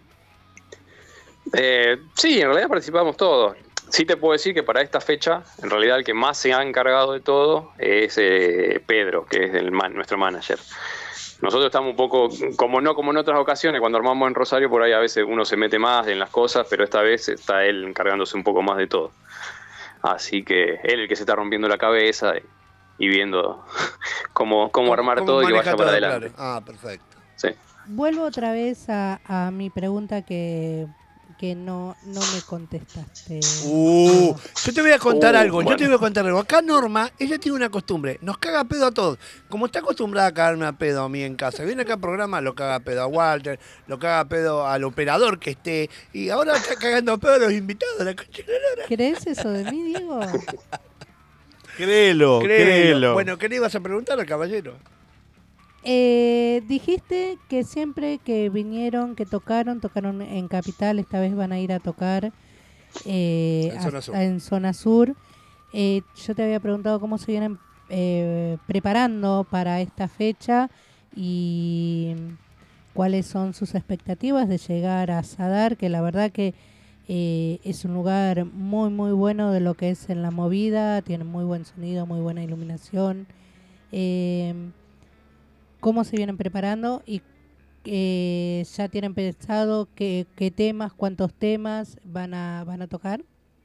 Eh, sí, en realidad participamos todos. Sí te puedo decir que para esta fecha, en realidad el que más se ha encargado de todo es eh, Pedro, que es el man- nuestro manager. Nosotros estamos un poco, como no como en otras ocasiones, cuando armamos en Rosario, por ahí a veces uno se mete más en las cosas, pero esta vez está él encargándose un poco más de todo. Así que él el que se está rompiendo la cabeza y, y viendo cómo, cómo armar ¿Cómo todo y que maneja vaya para todo? adelante. Claro. Ah, perfecto. Sí. Vuelvo otra vez a, a mi pregunta que, que no, no me contestaste. Uh, yo te voy a contar Uh, algo, yo bueno. te voy a contar algo. Acá Norma, ella tiene una costumbre, nos caga a pedo a todos. Como está acostumbrada a cagarme a pedo a mí en casa, viene acá al programa, lo caga a pedo a Walter, lo caga a pedo al operador que esté, y ahora está cagando a pedo a los invitados. La concha de la lora. ¿Crees eso de mí, Diego? Créelo, créelo. Bueno, ¿qué le ibas a preguntar al caballero? Eh, dijiste que siempre que vinieron, que tocaron, tocaron en Capital, esta vez van a ir a tocar eh, En Zona a- Sur. en Zona Sur. Eh, yo te había preguntado cómo se vienen eh, preparando para esta fecha y cuáles son sus expectativas de llegar a Sadar, que la verdad que eh, es un lugar muy muy bueno de lo que es en la movida, tiene muy buen sonido, muy buena iluminación. Eh, ¿Cómo se vienen preparando y eh, ya tienen pensado qué, qué temas, cuántos temas van a van a tocar?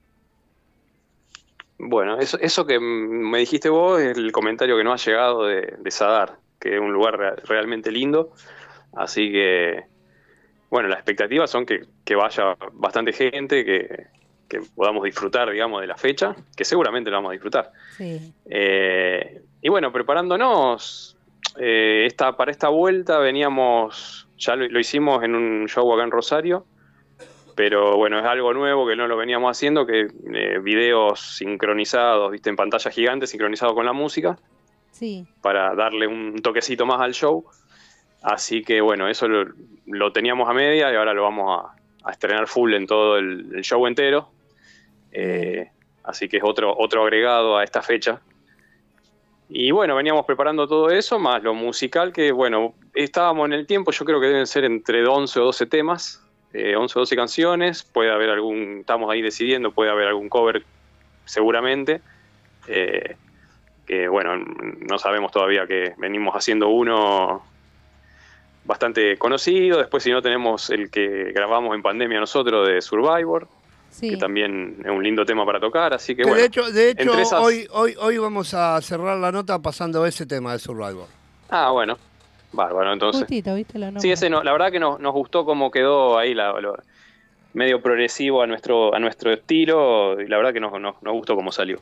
Bueno, eso, eso que me dijiste vos es el comentario que nos ha llegado de, de Sadar, que es un lugar re- realmente lindo. Así que, bueno, las expectativas son que, que vaya bastante gente, que, que podamos disfrutar, digamos, de la fecha, que seguramente la vamos a disfrutar. Sí. Eh, y bueno, preparándonos, eh, esta, para esta vuelta veníamos, ya lo, lo hicimos en un show acá en Rosario, pero bueno, es algo nuevo que no lo veníamos haciendo, que eh, videos sincronizados, viste, en pantalla gigante, sincronizados con la música, Sí. para darle un toquecito más al show. Así que bueno, eso lo, lo teníamos a media y ahora lo vamos a, a estrenar full en todo el, el show entero. Eh, así que es otro, otro agregado a esta fecha. Y bueno, veníamos preparando todo eso, más lo musical, que bueno, estábamos en el tiempo, yo creo que deben ser entre once o doce temas. eh, once o doce canciones, puede haber algún, estamos ahí decidiendo, puede haber algún cover seguramente, eh, que bueno, no sabemos todavía, que venimos haciendo uno bastante conocido, después si no tenemos el que grabamos en pandemia nosotros de Survivor, Sí. que también es un lindo tema para tocar, así que Que bueno. de hecho, de hecho entre esas- hoy, hoy, hoy vamos a cerrar la nota pasando ese tema de Survivor. Ah, bueno, bárbaro, entonces. Justito, ¿viste? Lo Sí, nombre. ese no, la verdad que nos, nos gustó cómo quedó ahí, la, lo- medio progresivo a nuestro a nuestro estilo, y la verdad que nos, nos, nos gustó cómo salió.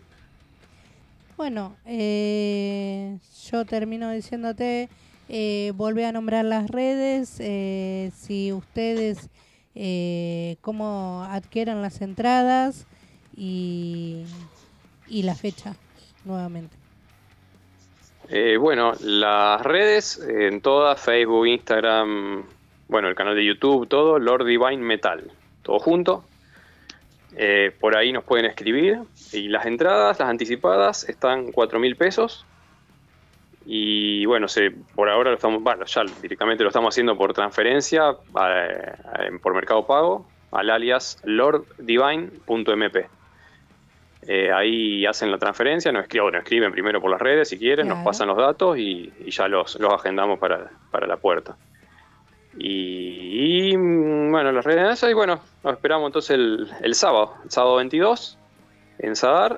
Bueno, eh, yo termino diciéndote, eh, volví a nombrar las redes, eh, si ustedes, eh, cómo adquieren las entradas y, y la fecha nuevamente. Eh, bueno, las redes, eh, en todas, Facebook, Instagram, bueno, el canal de YouTube, todo, Lord Divine Metal, todo junto. Eh, por ahí nos pueden escribir. Y las entradas, las anticipadas, están cuatro mil pesos. Y bueno, se, por ahora lo estamos, bueno, ya directamente lo estamos haciendo por transferencia, eh, eh, por Mercado Pago, al alias lord divine punto m p. Eh, ahí hacen la transferencia, nos escriben, nos escriben primero por las redes si quieren, Claro. nos pasan los datos y, y ya los, los agendamos para, para la puerta. Y, y, mm, bueno, las redes, y bueno, nos esperamos entonces el, el sábado, el sábado veintidós, en Sadar.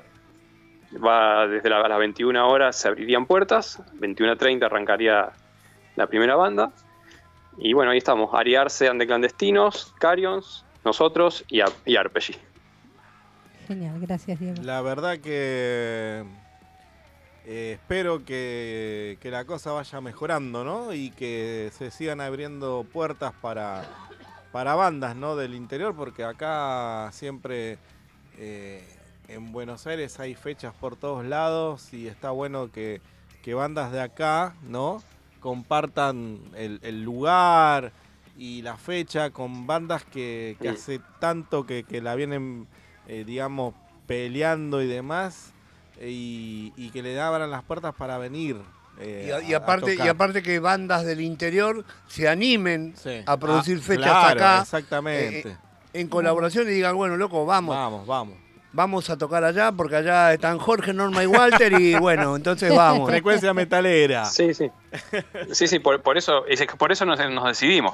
Va desde la- las veintiuna horas se abrirían puertas, veintiuna treinta arrancaría la primera banda. Y bueno, ahí estamos, Ari Arce, Ande Clandestinos, Carions, nosotros y, Ar- y Arpeggi. Genial, gracias Diego. La verdad que eh, espero que, que la cosa vaya mejorando, ¿no? Y que se sigan abriendo puertas para, para bandas, ¿no? Del interior, porque acá siempre eh, en Buenos Aires hay fechas por todos lados y está bueno que, que bandas de acá, ¿no? Compartan el, el lugar y la fecha con bandas que, que Sí. hace tanto que, que la vienen, eh, digamos, peleando y demás, eh, y, y que le abran las puertas para venir. eh, Y, y a- a aparte, y tocar. aparte que bandas del interior se animen Sí. a producir Ah, fechas claro, acá. exactamente. eh, en colaboración y digan, bueno, loco, vamos. Vamos, vamos. Vamos a tocar allá porque allá están Jorge, Norma y Walter y bueno, entonces vamos. Frecuencia metalera. Sí, sí. Sí, sí, por, por eso, es que por eso nos, nos decidimos.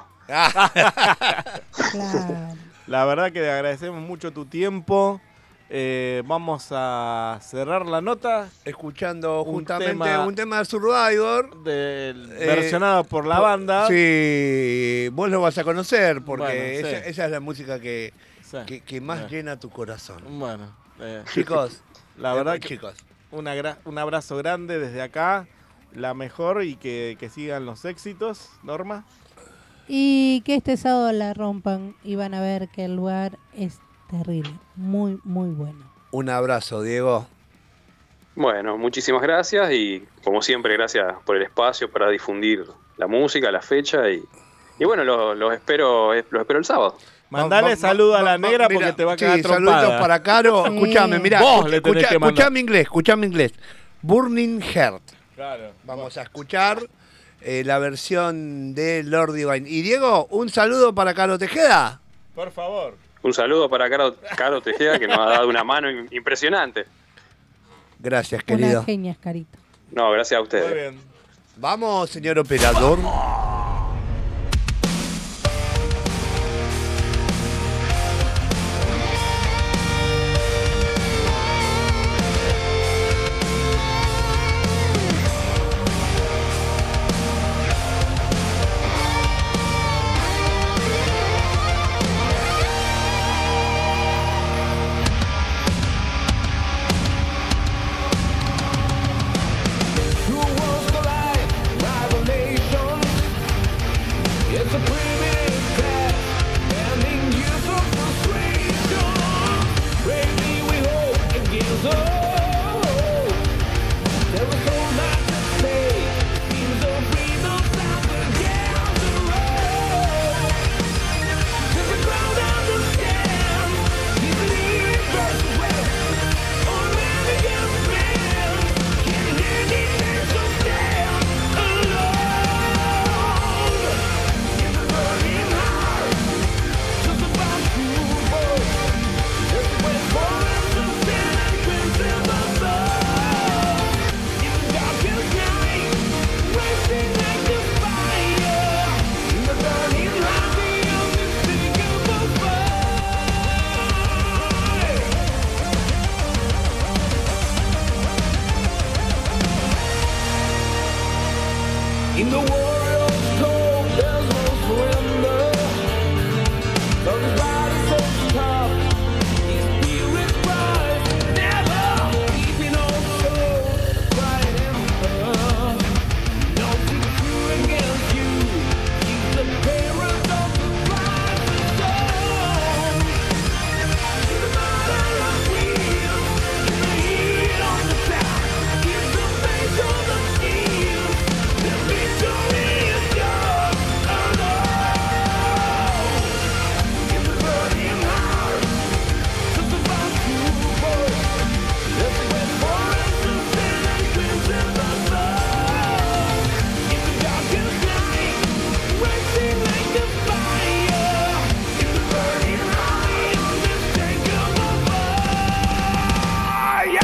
La verdad que te agradecemos mucho tu tiempo. Eh, vamos a cerrar la nota escuchando un justamente tema un tema de Survivor del, eh, versionado por la por- banda. Sí, vos lo vas a conocer porque Bueno, sí. esa, esa es la música que, Sí. que, que más Sí. llena tu corazón. Bueno, eh, Chicos, la eh, verdad que chicos. una gra- un abrazo grande desde acá, la mejor y que, que sigan los éxitos, Norma. Y que este sábado la rompan y van a ver que el lugar es terrible, muy, muy bueno. Un abrazo, Diego. Bueno, muchísimas gracias y como siempre, gracias por el espacio para difundir la música, la fecha y, y bueno, los los espero, los espero el sábado. Mandale Va- va- saludo a va- la va- negra mira, porque te va a sí, quedar trompada. saluditos para Caro. Sí. Escúchame, mira, Vos le tenés escucha, que mandar. escuchame inglés, escuchame inglés. Burning Heart. Claro. Vamos a escuchar eh, la versión de Lord Divine. Y Diego, un saludo para Caro Tejeda. Por favor. Un saludo para Caro, Caro Tejeda que nos ha dado una mano im- impresionante. Gracias, querido. Una genia, Carita. No, gracias a ustedes. Muy bien. Vamos, señor operador. Two worlds collide, rival nations. In the warrior's code, there's no surrender. Those bodies so tough, his spirit's bright. Never keeping on soul, bright emperor. No secure against you. He's the parent of the blind soul. In the murder of wheel, in the heat of the town, in the face of the steel, the victory is yours alone. In the burning heart, just about to burst. Let's wait for us to stand and crimson the sun. In the darkest night, racing like a fire. In the burning light, unmistakable fire.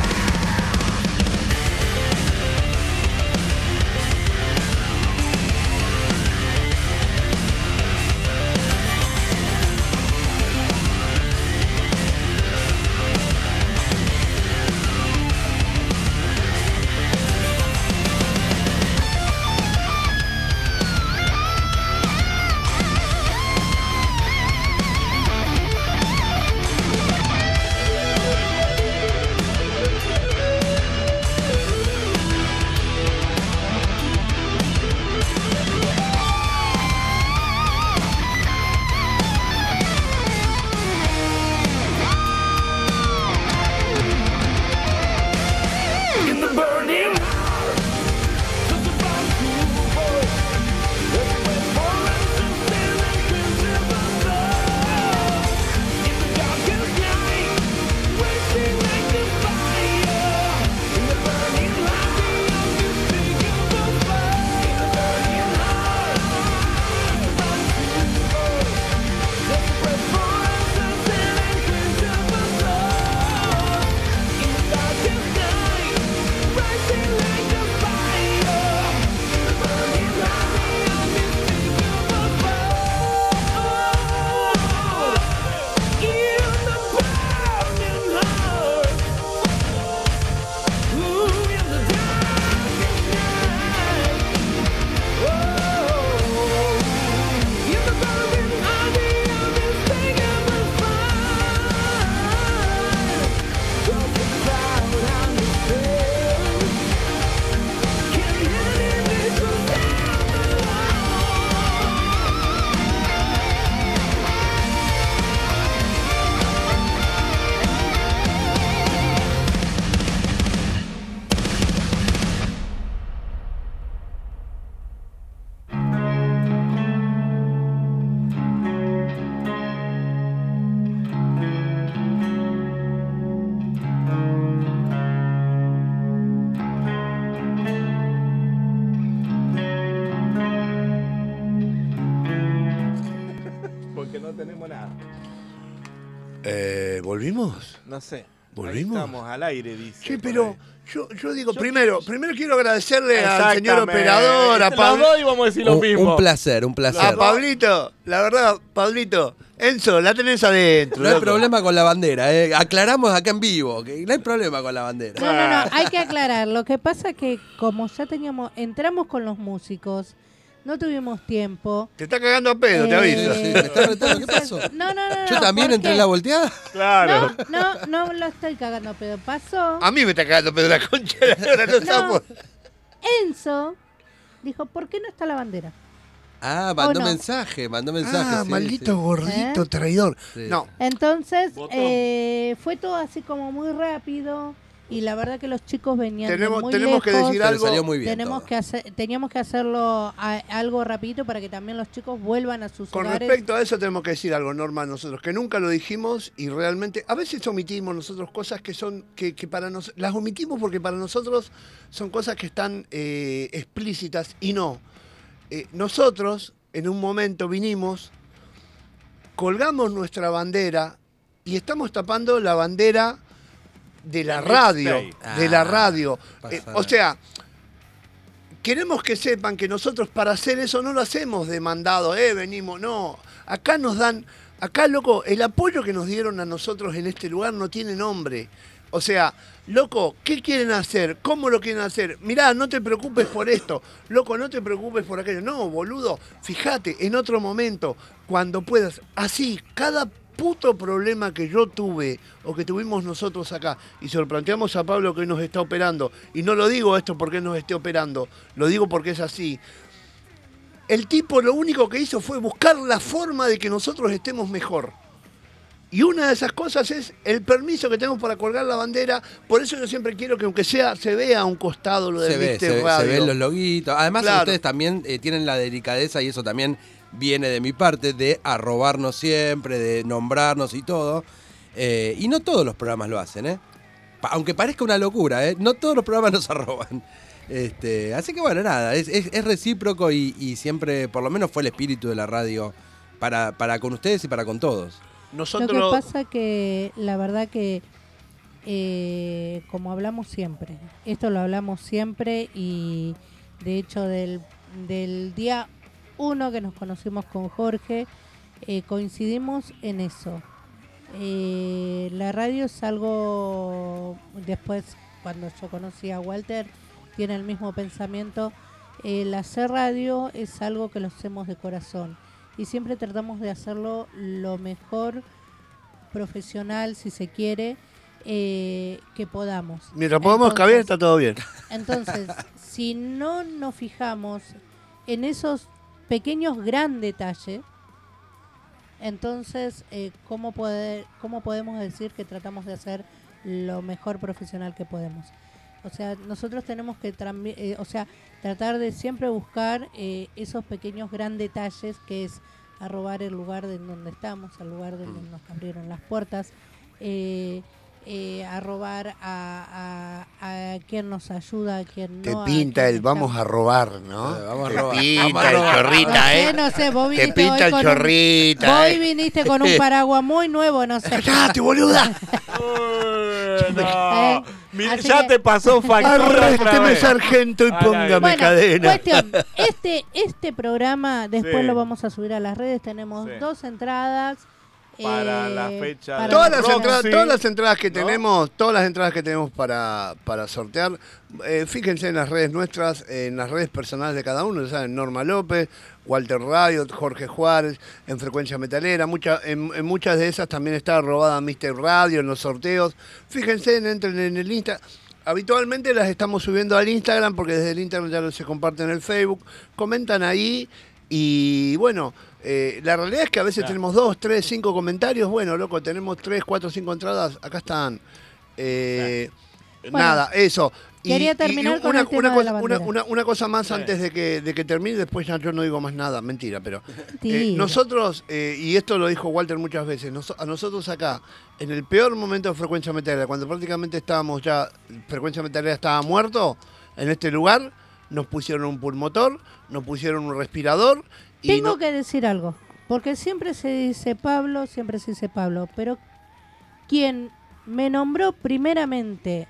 In the burning heart, just about to burst. Let's wait for us to stand and crimson the sun. In the darkest night, racing like a fire. In the burning light, unmistakable fire. In the burning heart, just about to burst. Let's wait for us to stand and crimson the sun. In the darkest night, rising like a fire. In the burning light, unmistakable fire. In the burning heart. Ooh, in the darkest night. Oh, in the burning heart, unmistakable fire. Cross the cloud and the field. Can enemies stand Porque no tenemos nada. Eh, ¿Volvimos? No sé. ¿Volvimos? Ahí estamos al aire, dice. Sí, por pero ahí. yo, yo digo, Yo- primero, primero quiero agradecerle al señor Exactamente. operador, a Los Pablo. dos íbamos a decir lo Un, mismo. un placer, un placer. A Pablito, la verdad, Pablito, Enzo, la tenés adentro. No hay loco. problema con la bandera, eh. Aclaramos acá en vivo, que no hay problema con la bandera. No, no, no, hay que aclarar. Lo que pasa que como ya teníamos, entramos con los músicos, no tuvimos tiempo. Te está cagando a pedo, te aviso. Sí, sí, me está retando, ¿qué pasó? No, no, no. ¿Yo no, también ¿por entré en qué? la volteada? Claro. No, no, no lo estoy cagando, pero pasó. A mí me está cagando a pedo la concha de la lora, no No. somos. Enzo dijo, ¿por qué no está la bandera? Ah, mandó ¿O no? mensaje, mandó mensaje. Ah, sí, maldito sí. gordito ¿Eh? traidor. Sí. No, Entonces, Votó. eh, fue todo así como muy rápido. Y la verdad que los chicos venían de tenemos, muy tenemos que lejos. decir Pero algo. salió muy bien Tenemos todo. que hacer, teníamos que hacerlo a- algo rapidito para que también los chicos vuelvan a sus Con hogares. respecto a eso tenemos que decir algo, Norma, nosotros, que nunca lo dijimos y realmente, a veces omitimos nosotros cosas que son, que, que para nosotros, las omitimos porque para nosotros son cosas que están eh, explícitas y no. Eh, nosotros, en un momento vinimos, colgamos nuestra bandera y estamos tapando la bandera de la El radio, mixtape. de la Ah, radio. pasa Eh, nada. o sea, queremos que sepan que nosotros para hacer eso no lo hacemos de mandado, eh, venimos, no. Acá nos dan, acá loco, el apoyo que nos dieron a nosotros en este lugar no tiene nombre. O sea, loco, ¿qué quieren hacer? ¿Cómo lo quieren hacer? Mirá, no te preocupes por esto. Loco, no te preocupes por aquello. No, boludo, fíjate, en otro momento, cuando puedas. Así, cada puto problema que yo tuve o que tuvimos nosotros acá, y se lo planteamos a Pablo que hoy nos está operando, y no lo digo esto porque nos esté operando, lo digo porque es así. El tipo lo único que hizo fue buscar la forma de que nosotros estemos mejor. Y una de esas cosas es el permiso que tenemos para colgar la bandera. Por eso yo siempre quiero que aunque sea se vea a un costado lo del Se ve, Mister se, ve- se Radio. ven los loguitos. Además, Claro. ustedes también eh, tienen la delicadeza, y eso también viene de mi parte, de arrobarnos siempre, de nombrarnos y todo. Eh, y no todos los programas lo hacen, ¿eh? Pa- aunque parezca una locura, ¿eh? No todos los programas nos arroban. Este, así que bueno, nada, es, es- es recíproco y, y siempre, por lo menos fue el espíritu de la radio para, para con ustedes y para con todos. Lo que pasa que la verdad que eh, como hablamos siempre, esto lo hablamos siempre y de hecho del, del día uno que nos conocimos con Jorge, eh, coincidimos en eso. Eh, la radio es algo, después cuando yo conocí a Walter, tiene el mismo pensamiento. El hacer radio es algo que lo hacemos de corazón y siempre tratamos de hacerlo lo mejor profesional, si se quiere, eh, que podamos. Mientras podamos Entonces- caber, está todo bien. Entonces, si no nos fijamos en esos pequeños gran detalles, entonces, eh, ¿cómo, poder, ¿cómo podemos decir que tratamos de hacer lo mejor profesional que podemos? O sea, nosotros tenemos que trambi- eh, o sea, tratar de siempre buscar eh, esos pequeños gran detalles, que es a robar el lugar de donde estamos, al lugar de donde nos abrieron las puertas, eh, eh, a robar a, a, a quien nos ayuda, a quien Te no. a pinta quien el vamos a robar, ¿no? Eh, vamos a Te robar. pinta Vamos a el robar. chorrita, No sé, ¿eh? no sé, vos Te viniste pinta hoy el con un- chorrita, Vos ¿eh? viniste con un paraguas muy nuevo, no sé. ¡Cállate, boluda! No. Mira, así ya que- te pasó factura otra Arrésteme, vez. sargento, y Al póngame aire. Bueno, cadena. cuestión, este, este programa después Sí. lo vamos a subir a las redes, tenemos Sí. dos entradas. Para eh, la fecha para de Todas la las, Roxy, entradas, todas las entradas que ¿no? tenemos, todas las entradas que tenemos para, para sortear, eh, fíjense en las redes nuestras, en las redes personales de cada uno, ya saben, Norma López, Walter Radio, Jorge Juárez, en Frecuencia Metalera, mucha, en, en muchas de esas también está robada Mister Radio en los sorteos. Fíjense, entren en el Insta. Habitualmente las estamos subiendo al Instagram porque desde el Instagram ya no se comparten en el Facebook, comentan ahí y bueno. Eh, la realidad es que a veces Claro. tenemos dos, tres, cinco comentarios. Bueno, loco, tenemos tres, cuatro, cinco entradas. Acá están. Eh, Bueno, nada, eso. Y- quería y- terminar y con una, el tema una de cosa, la una, bandera. una- una cosa más Sí. antes de que, de que termine, después ya yo no digo más nada. Mentira, pero. eh, Tira. nosotros, eh, y esto lo dijo Walter muchas veces, nos- a nosotros acá, en el peor momento de Frecuencia Metalera, cuando prácticamente estábamos ya, Frecuencia Metalera estaba muerto, en este lugar, nos pusieron un pulmotor, nos pusieron un respirador. Y Tengo no- que decir algo, porque siempre se dice Pablo, siempre se dice Pablo, pero quien me nombró primeramente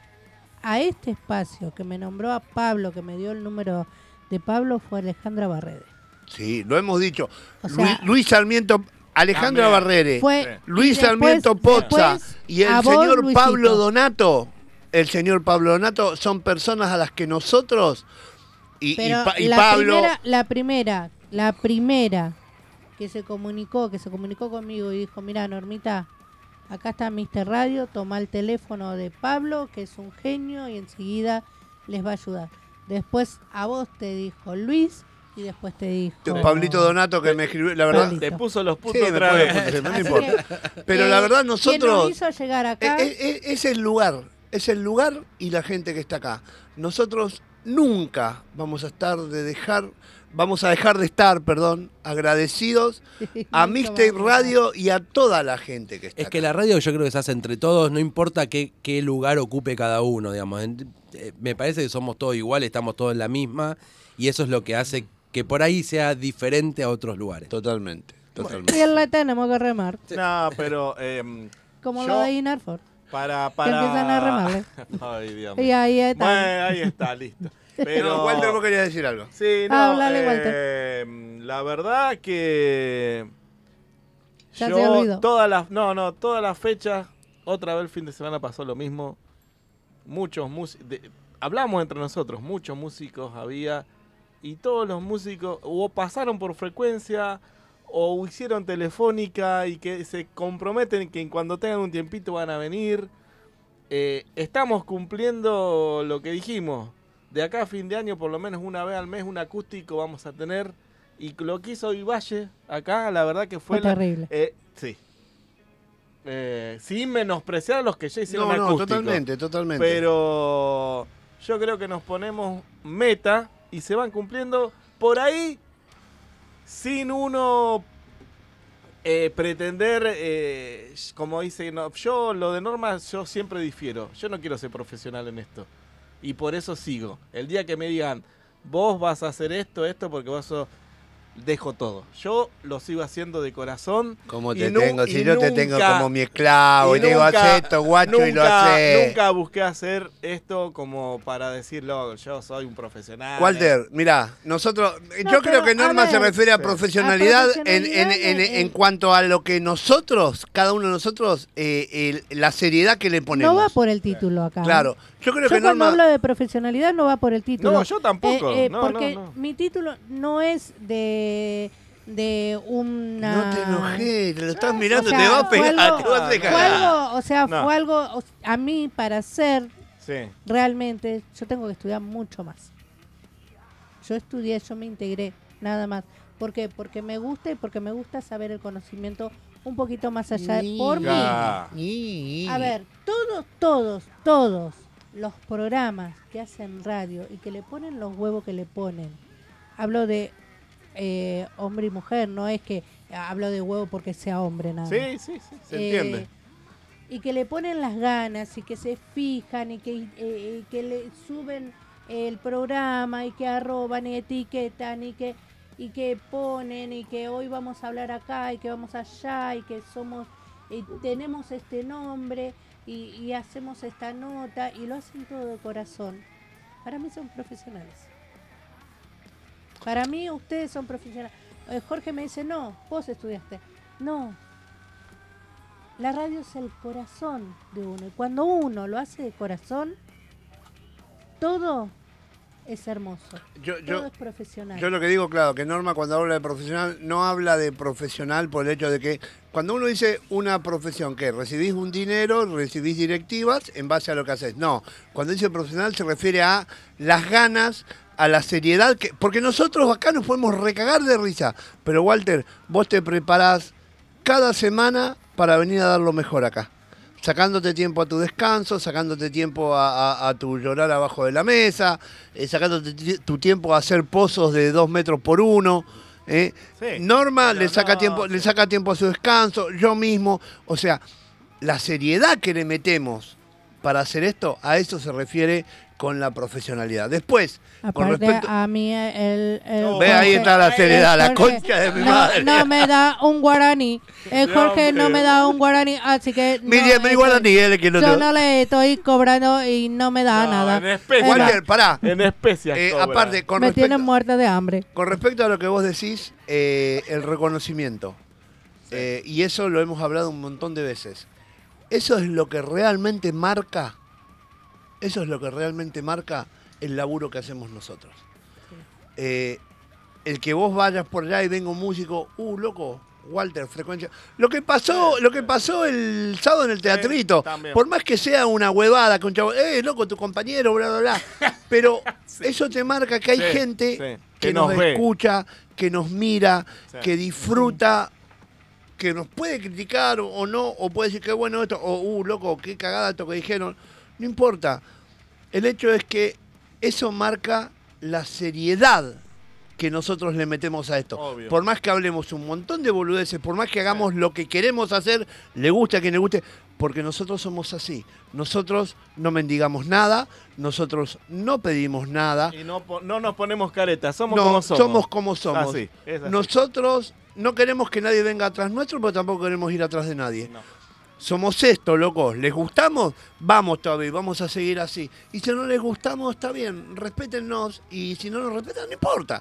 a este espacio, que me nombró a Pablo, que me dio el número de Pablo, fue Alejandra Barrede. Sí, lo hemos dicho. O sea, Luis, Luis Sarmiento, Alejandra También. Barrere, Fue- Luis y después- Sarmiento Pozza después y el a vos, señor Luisito. Pablo Donato. El señor Pablo Donato son personas a las que nosotros y, y Pero Pa- y la Pablo. primera, la primera, la primera que se comunicó, que se comunicó conmigo y dijo, mira, Normita, acá está Mister Radio, toma el teléfono de Pablo, que es un genio, y enseguida les va a ayudar. Después a vos te dijo Luis, y después te dijo... Pablito Donato que me escribió, la verdad. Pablito. Te puso los Sí, puntos me otra puso vez. los puntos, no Así importa. que, Pero eh, la verdad quien nosotros nos hizo llegar acá... Eh, eh, es el lugar, es el lugar y la gente que está acá. Nosotros nunca vamos a estar de dejar, vamos a dejar de estar, perdón, agradecidos a Nunca Mixtape vamos a- Radio y a toda la gente que está Es que acá. la radio yo creo que se hace entre todos, no importa qué, qué lugar ocupe cada uno, digamos. En- eh, Me parece que somos todos iguales, estamos todos en la misma, y eso es lo que hace que por ahí sea diferente a otros lugares. Totalmente, totalmente. Y en la tenemos que remar, No, pero em, como yo, lo de Inarfor. para, Que para... empiezan a remarle. Ay, Dios Y mío. ahí está. Bueno, ahí está, listo. Pero No, Walter, vos querías decir algo. Sí, no, Ah, hablale, eh, la verdad que Ya se yo olvidó. todas las, no, no, todas las fechas, otra vez el fin de semana pasó lo mismo. muchos músicos, hablamos entre nosotros, muchos músicos había, y todos los músicos o pasaron por frecuencia o hicieron telefónica y que se comprometen que cuando tengan un tiempito van a venir. Eh, estamos cumpliendo lo que dijimos. De acá a fin de año, por lo menos una vez al mes, un acústico vamos a tener. Y lo que hizo Ivalle acá, la verdad que fue... Fue la- terrible. eh, sí. Eh, sin menospreciar a los que ya hicieron No, no, acústico. totalmente, totalmente. Pero yo creo que nos ponemos meta y se van cumpliendo por ahí sin uno eh, pretender, eh, como dice, no, yo lo de Norma yo siempre difiero. Yo no quiero ser profesional en esto. Y por eso sigo. El día que me digan, vos vas a hacer esto, esto, porque vos sos... Dejo todo. Yo lo sigo haciendo de corazón. Como y te nu- tengo, y si yo te tengo nunca- como mi esclavo, y, digo, nunca- haz esto, guacho, y lo nunca- hace. Nunca busqué hacer esto como para decirlo, yo soy un profesional. Walter, mira, nosotros, No, yo creo pero, que Norma a se ver, refiere a sí. profesionalidad, A en, en, en, eh, en cuanto a lo que nosotros, cada uno de nosotros, eh, el- la seriedad que le ponemos. No va por el título acá. Claro, yo creo Yo que cuando Norma... hablo de profesionalidad no va por el título. No, yo tampoco. Eh, eh, No, porque no, no. mi título no es de de una... No te enojes, te lo estás mirando, o sea, te va a fue pegar, algo- te vas a fue cagar. algo, o sea, No. fue algo, o- a mí para ser Sí. realmente, yo tengo que estudiar mucho más. Yo estudié, yo me integré, nada más. ¿Por qué? Porque me gusta y porque me gusta saber el conocimiento un poquito más allá de por mí. Ah. A ver, todos, todos, todos los programas que hacen radio y que le ponen los huevos que le ponen, hablo de eh, hombre y mujer, no es que hablo de huevo porque sea hombre, nada. Sí, sí, sí, se Eh, entiende. Y que le ponen las ganas y que se fijan y que, eh, y que le suben el programa y que arroban y etiquetan y que y que ponen y que hoy vamos a hablar acá y que vamos allá y que somos y tenemos este nombre y, y hacemos esta nota y lo hacen todo de corazón. Para mí son profesionales. Para mí ustedes son profesionales. Eh, Jorge me dice, no, vos estudiaste. No. La radio es el corazón de uno. Y cuando uno lo hace de corazón, todo es hermoso. Yo- todo yo- es profesional. Yo lo que digo, claro, que Norma cuando habla de profesional, no habla de profesional por el hecho de que cuando uno dice una profesión, que recibís un dinero, recibís directivas en base a lo que haces. No, cuando dice profesional se refiere a las ganas, a la seriedad, que porque nosotros acá nos podemos recagar de risa. Pero Walter, vos te preparás cada semana para venir a dar lo mejor acá. Sacándote tiempo a tu descanso, sacándote tiempo a, a- a tu llorar abajo de la mesa, eh, sacándote ti- tu tiempo a hacer pozos de dos metros por uno. ¿eh? Norma le saca, tiempo, le saca tiempo a su descanso, yo mismo. O sea, la seriedad que le metemos para hacer esto, a eso se refiere con la profesionalidad. Después, con Aparte, respecto... a mí el, el Ve, ahí Jorge- está la seriedad, el la Jorge concha de mi no, madre. No me da un guaraní. El Jorge no me da un guaraní, así que no, Mire, me estoy- guaraní, él que no yo te- no le estoy cobrando y no me da nada. en especie. Es más, Walter, pará. En especias Eh, cobra. aparte, con me respecto, tienen muerta de hambre. con respecto a lo que vos decís, eh, el reconocimiento. Eh, y eso lo hemos hablado un montón de veces. Eso es lo que realmente marca, eso es lo que realmente marca el laburo que hacemos nosotros. Eh, el que vos vayas por allá y venga un músico, uh, loco, Walter, frecuencia. Lo que pasó, lo que pasó el sábado en el teatrito, también. por más que sea una huevada con chavo, eh, loco, tu compañero, bla, bla, bla. Pero eso te marca que hay Sí, gente sí, que, que nos, nos ve. escucha, que nos mira, Sí. que disfruta, que nos puede criticar o, o no, o puede decir que bueno esto, o uh, loco, qué cagada esto que dijeron. No importa. El hecho es que eso marca la seriedad que nosotros le metemos a esto. Obvio. Por más que hablemos un montón de boludeces, por más que hagamos lo que queremos hacer, le guste a quien le guste, porque nosotros somos así. Nosotros no mendigamos nada, nosotros no pedimos nada. Y no, po- no nos ponemos caretas, somos No, como somos. como somos. Así, es así. Nosotros no queremos que nadie venga atrás nuestro, pero tampoco queremos ir atrás de nadie. Somos esto, locos. ¿Les gustamos? Vamos todavía, vamos a seguir así. Y si no les gustamos, está bien, respétennos. Y si no nos respetan, no importa.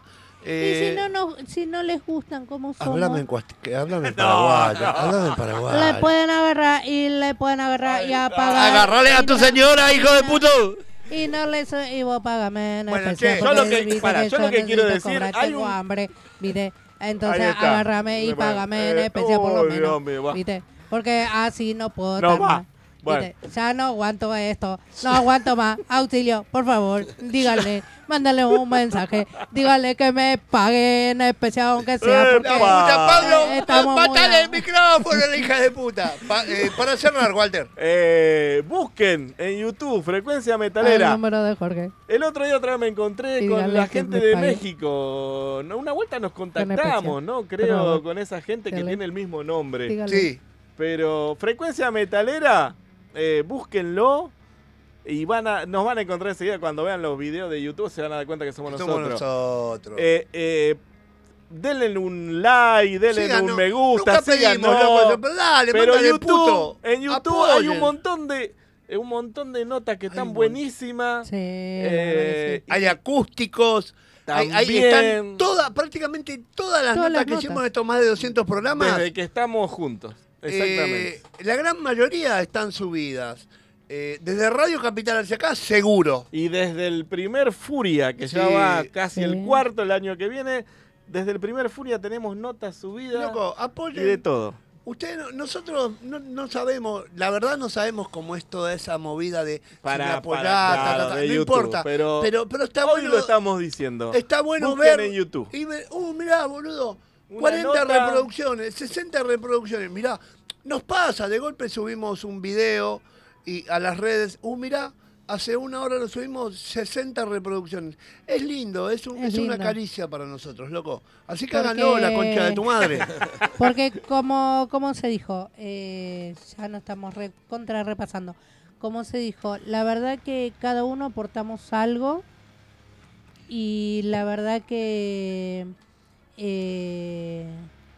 Eh, y si no, no, si no les gustan como somos, Háblame en, cuast- que- háblame en No, paraguayo. no. Háblame en paraguayo. le pueden agarrar y le pueden agarrar y apagar. Agarrale a y tu no- señora, hijo de puto. Y no les y vos págame en Bueno, especial, che, yo porque lo que- viste para, yo lo que quiero necesito decir, cobrar, hay tengo un- hambre, ¿viste? Entonces Ahí está. agárrame y Bueno, págame en eh, especial por lo uy, menos, Dios mío, va. ¿viste? Porque así no puedo No estar va. más, Bueno. ¿viste? Ya no aguanto esto, no aguanto más. Auxilio, por favor, díganle, mándale un mensaje, díganle que me pague en especial aunque sea, Eh, porque la puta, Pablo, eh, estamos muy matale el micrófono, la hija de puta. Pa- eh, para cerrar, Walter. Eh, busquen en YouTube Frecuencia al Metalera. número de Jorge. El otro día otra vez me encontré Dígale con la que gente me de pague. México. No, una vuelta nos especial. contactamos, ¿no? Por Creo favor. con esa gente que Dígale. tiene el mismo nombre. Dígale. Sí. Pero Frecuencia Metalera, eh, búsquenlo y van a, nos van a encontrar enseguida cuando vean los videos de YouTube, se van a dar cuenta que somos, Somos nosotros. nosotros. Eh, eh, denle un like, denle Síganos. un me gusta, Nunca pedimos, síganos. loco, pero dale, Pero mándale, YouTube, puto. en YouTube hay Apoyen. un montón de eh, un montón de notas que están un buenísimas. Sí, Eh, Hay acústicos. Hay, ahí También. están todas, prácticamente todas las Todas notas las que notas. hicimos en estos más de doscientos programas. Desde que estamos juntos. Exactamente. Eh, la gran mayoría están subidas. Eh, desde Radio Capital hacia acá, seguro. Y desde el primer Furia, que ya Sí, va casi sí. el cuarto el año que viene, desde el primer Furia tenemos notas subidas Loco, y apoyen. de todo. Ustedes, no- nosotros no, no sabemos, la verdad no sabemos cómo es toda esa movida de Para- si me apoyás, para- ta, ta, claro, ta, de no YouTube, importa. pero pero, pero está Hoy bueno, lo estamos diciendo. está bueno Busquen ver. en YouTube. Y ver, uh, mirá, boludo, Una cuarenta nota- reproducciones, sesenta reproducciones, mirá, nos pasa, de golpe subimos un video y a las redes, uh, mirá, hace una hora lo subimos sesenta reproducciones. Es lindo, es, un- Es es una lindo. caricia para nosotros, loco. Así que Porque- háganlo, la concha de tu madre. Porque como, como se dijo, eh, ya no estamos re, contra repasando, como se dijo, la verdad que cada uno aportamos algo y la verdad que, eh,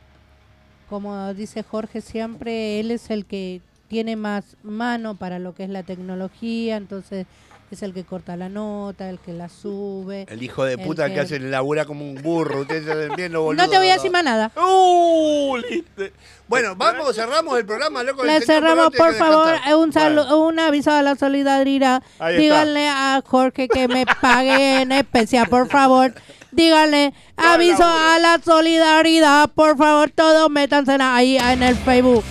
como dice Jorge siempre, él es el que tiene más mano para lo que es la tecnología, entonces es el que corta la nota, el que la sube. El hijo de puta el que hace labura como un burro. Ustedes saben bien lo boludo. No te voy a decir más nada. ¡Uh! listo. Bueno, vamos, cerramos el programa, loco. Le El señor cerramos, Perotti por hay que favor, descansar. eh, un salu- un aviso a la solidaridad. Ahí está. Díganle a Jorge que me pague en especial, por favor. Díganle, aviso a la solidaridad, por favor, todos métanse ahí en el Facebook.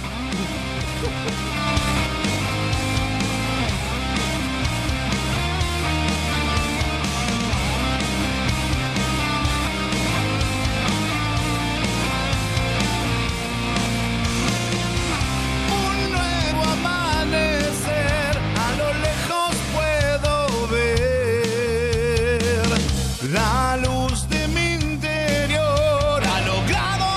Un nuevo amanecer, a lo lejos puedo ver la luz de mi interior, ha logrado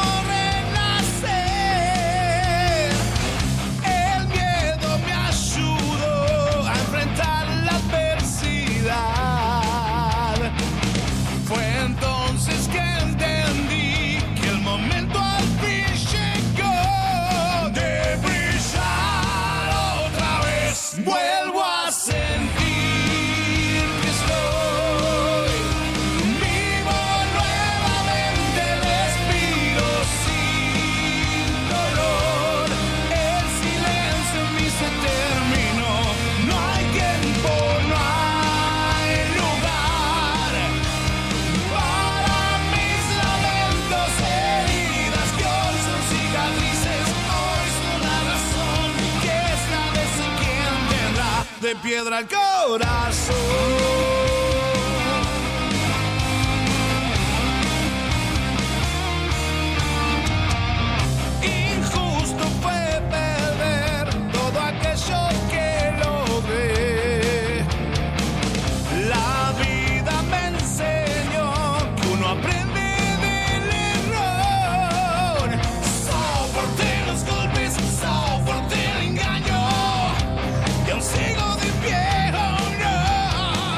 renacer. El miedo me ayudó a enfrentar la adversidad. Fue entonces que entendí que el momento al fin llegó de brillar otra vez. Vuelvo a sentir que estoy vivo nuevamente, respiro sin dolor. El silencio en mí se terminó. No hay tiempo, no hay lugar para mis lamentos, heridas que hoy son cicatrices, hoy son la razón que esta vez sé quién tendrá de piedra el corazón. Injusto fue perder todo aquello que logré. La vida me enseñó que uno aprende del error. Soporté los golpes, soporté el engaño y aún sigo de pie, oh no.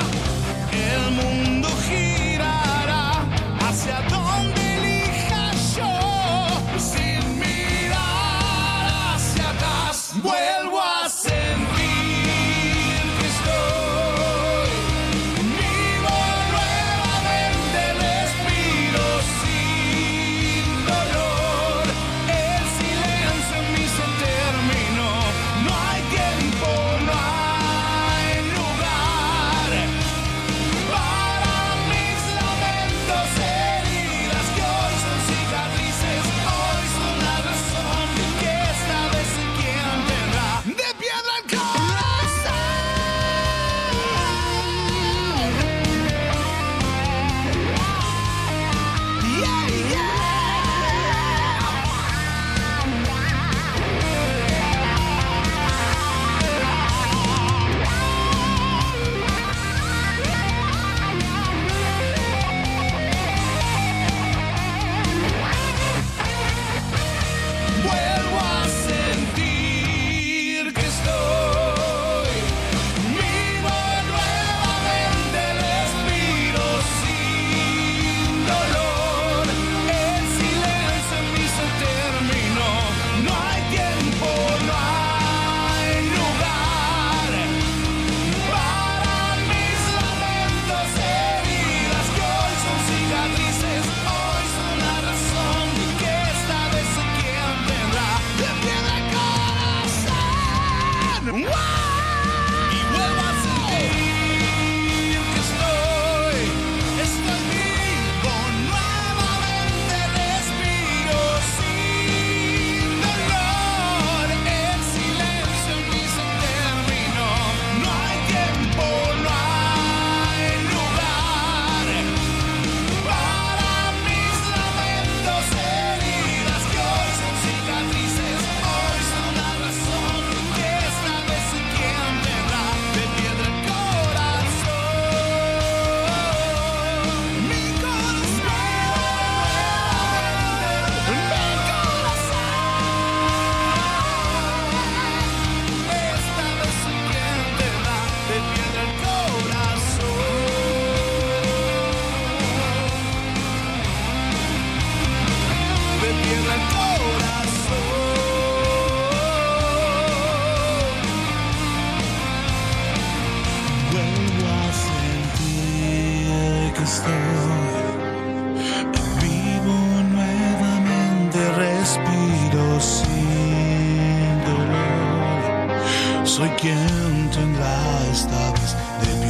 soy quien tendrá esta vez de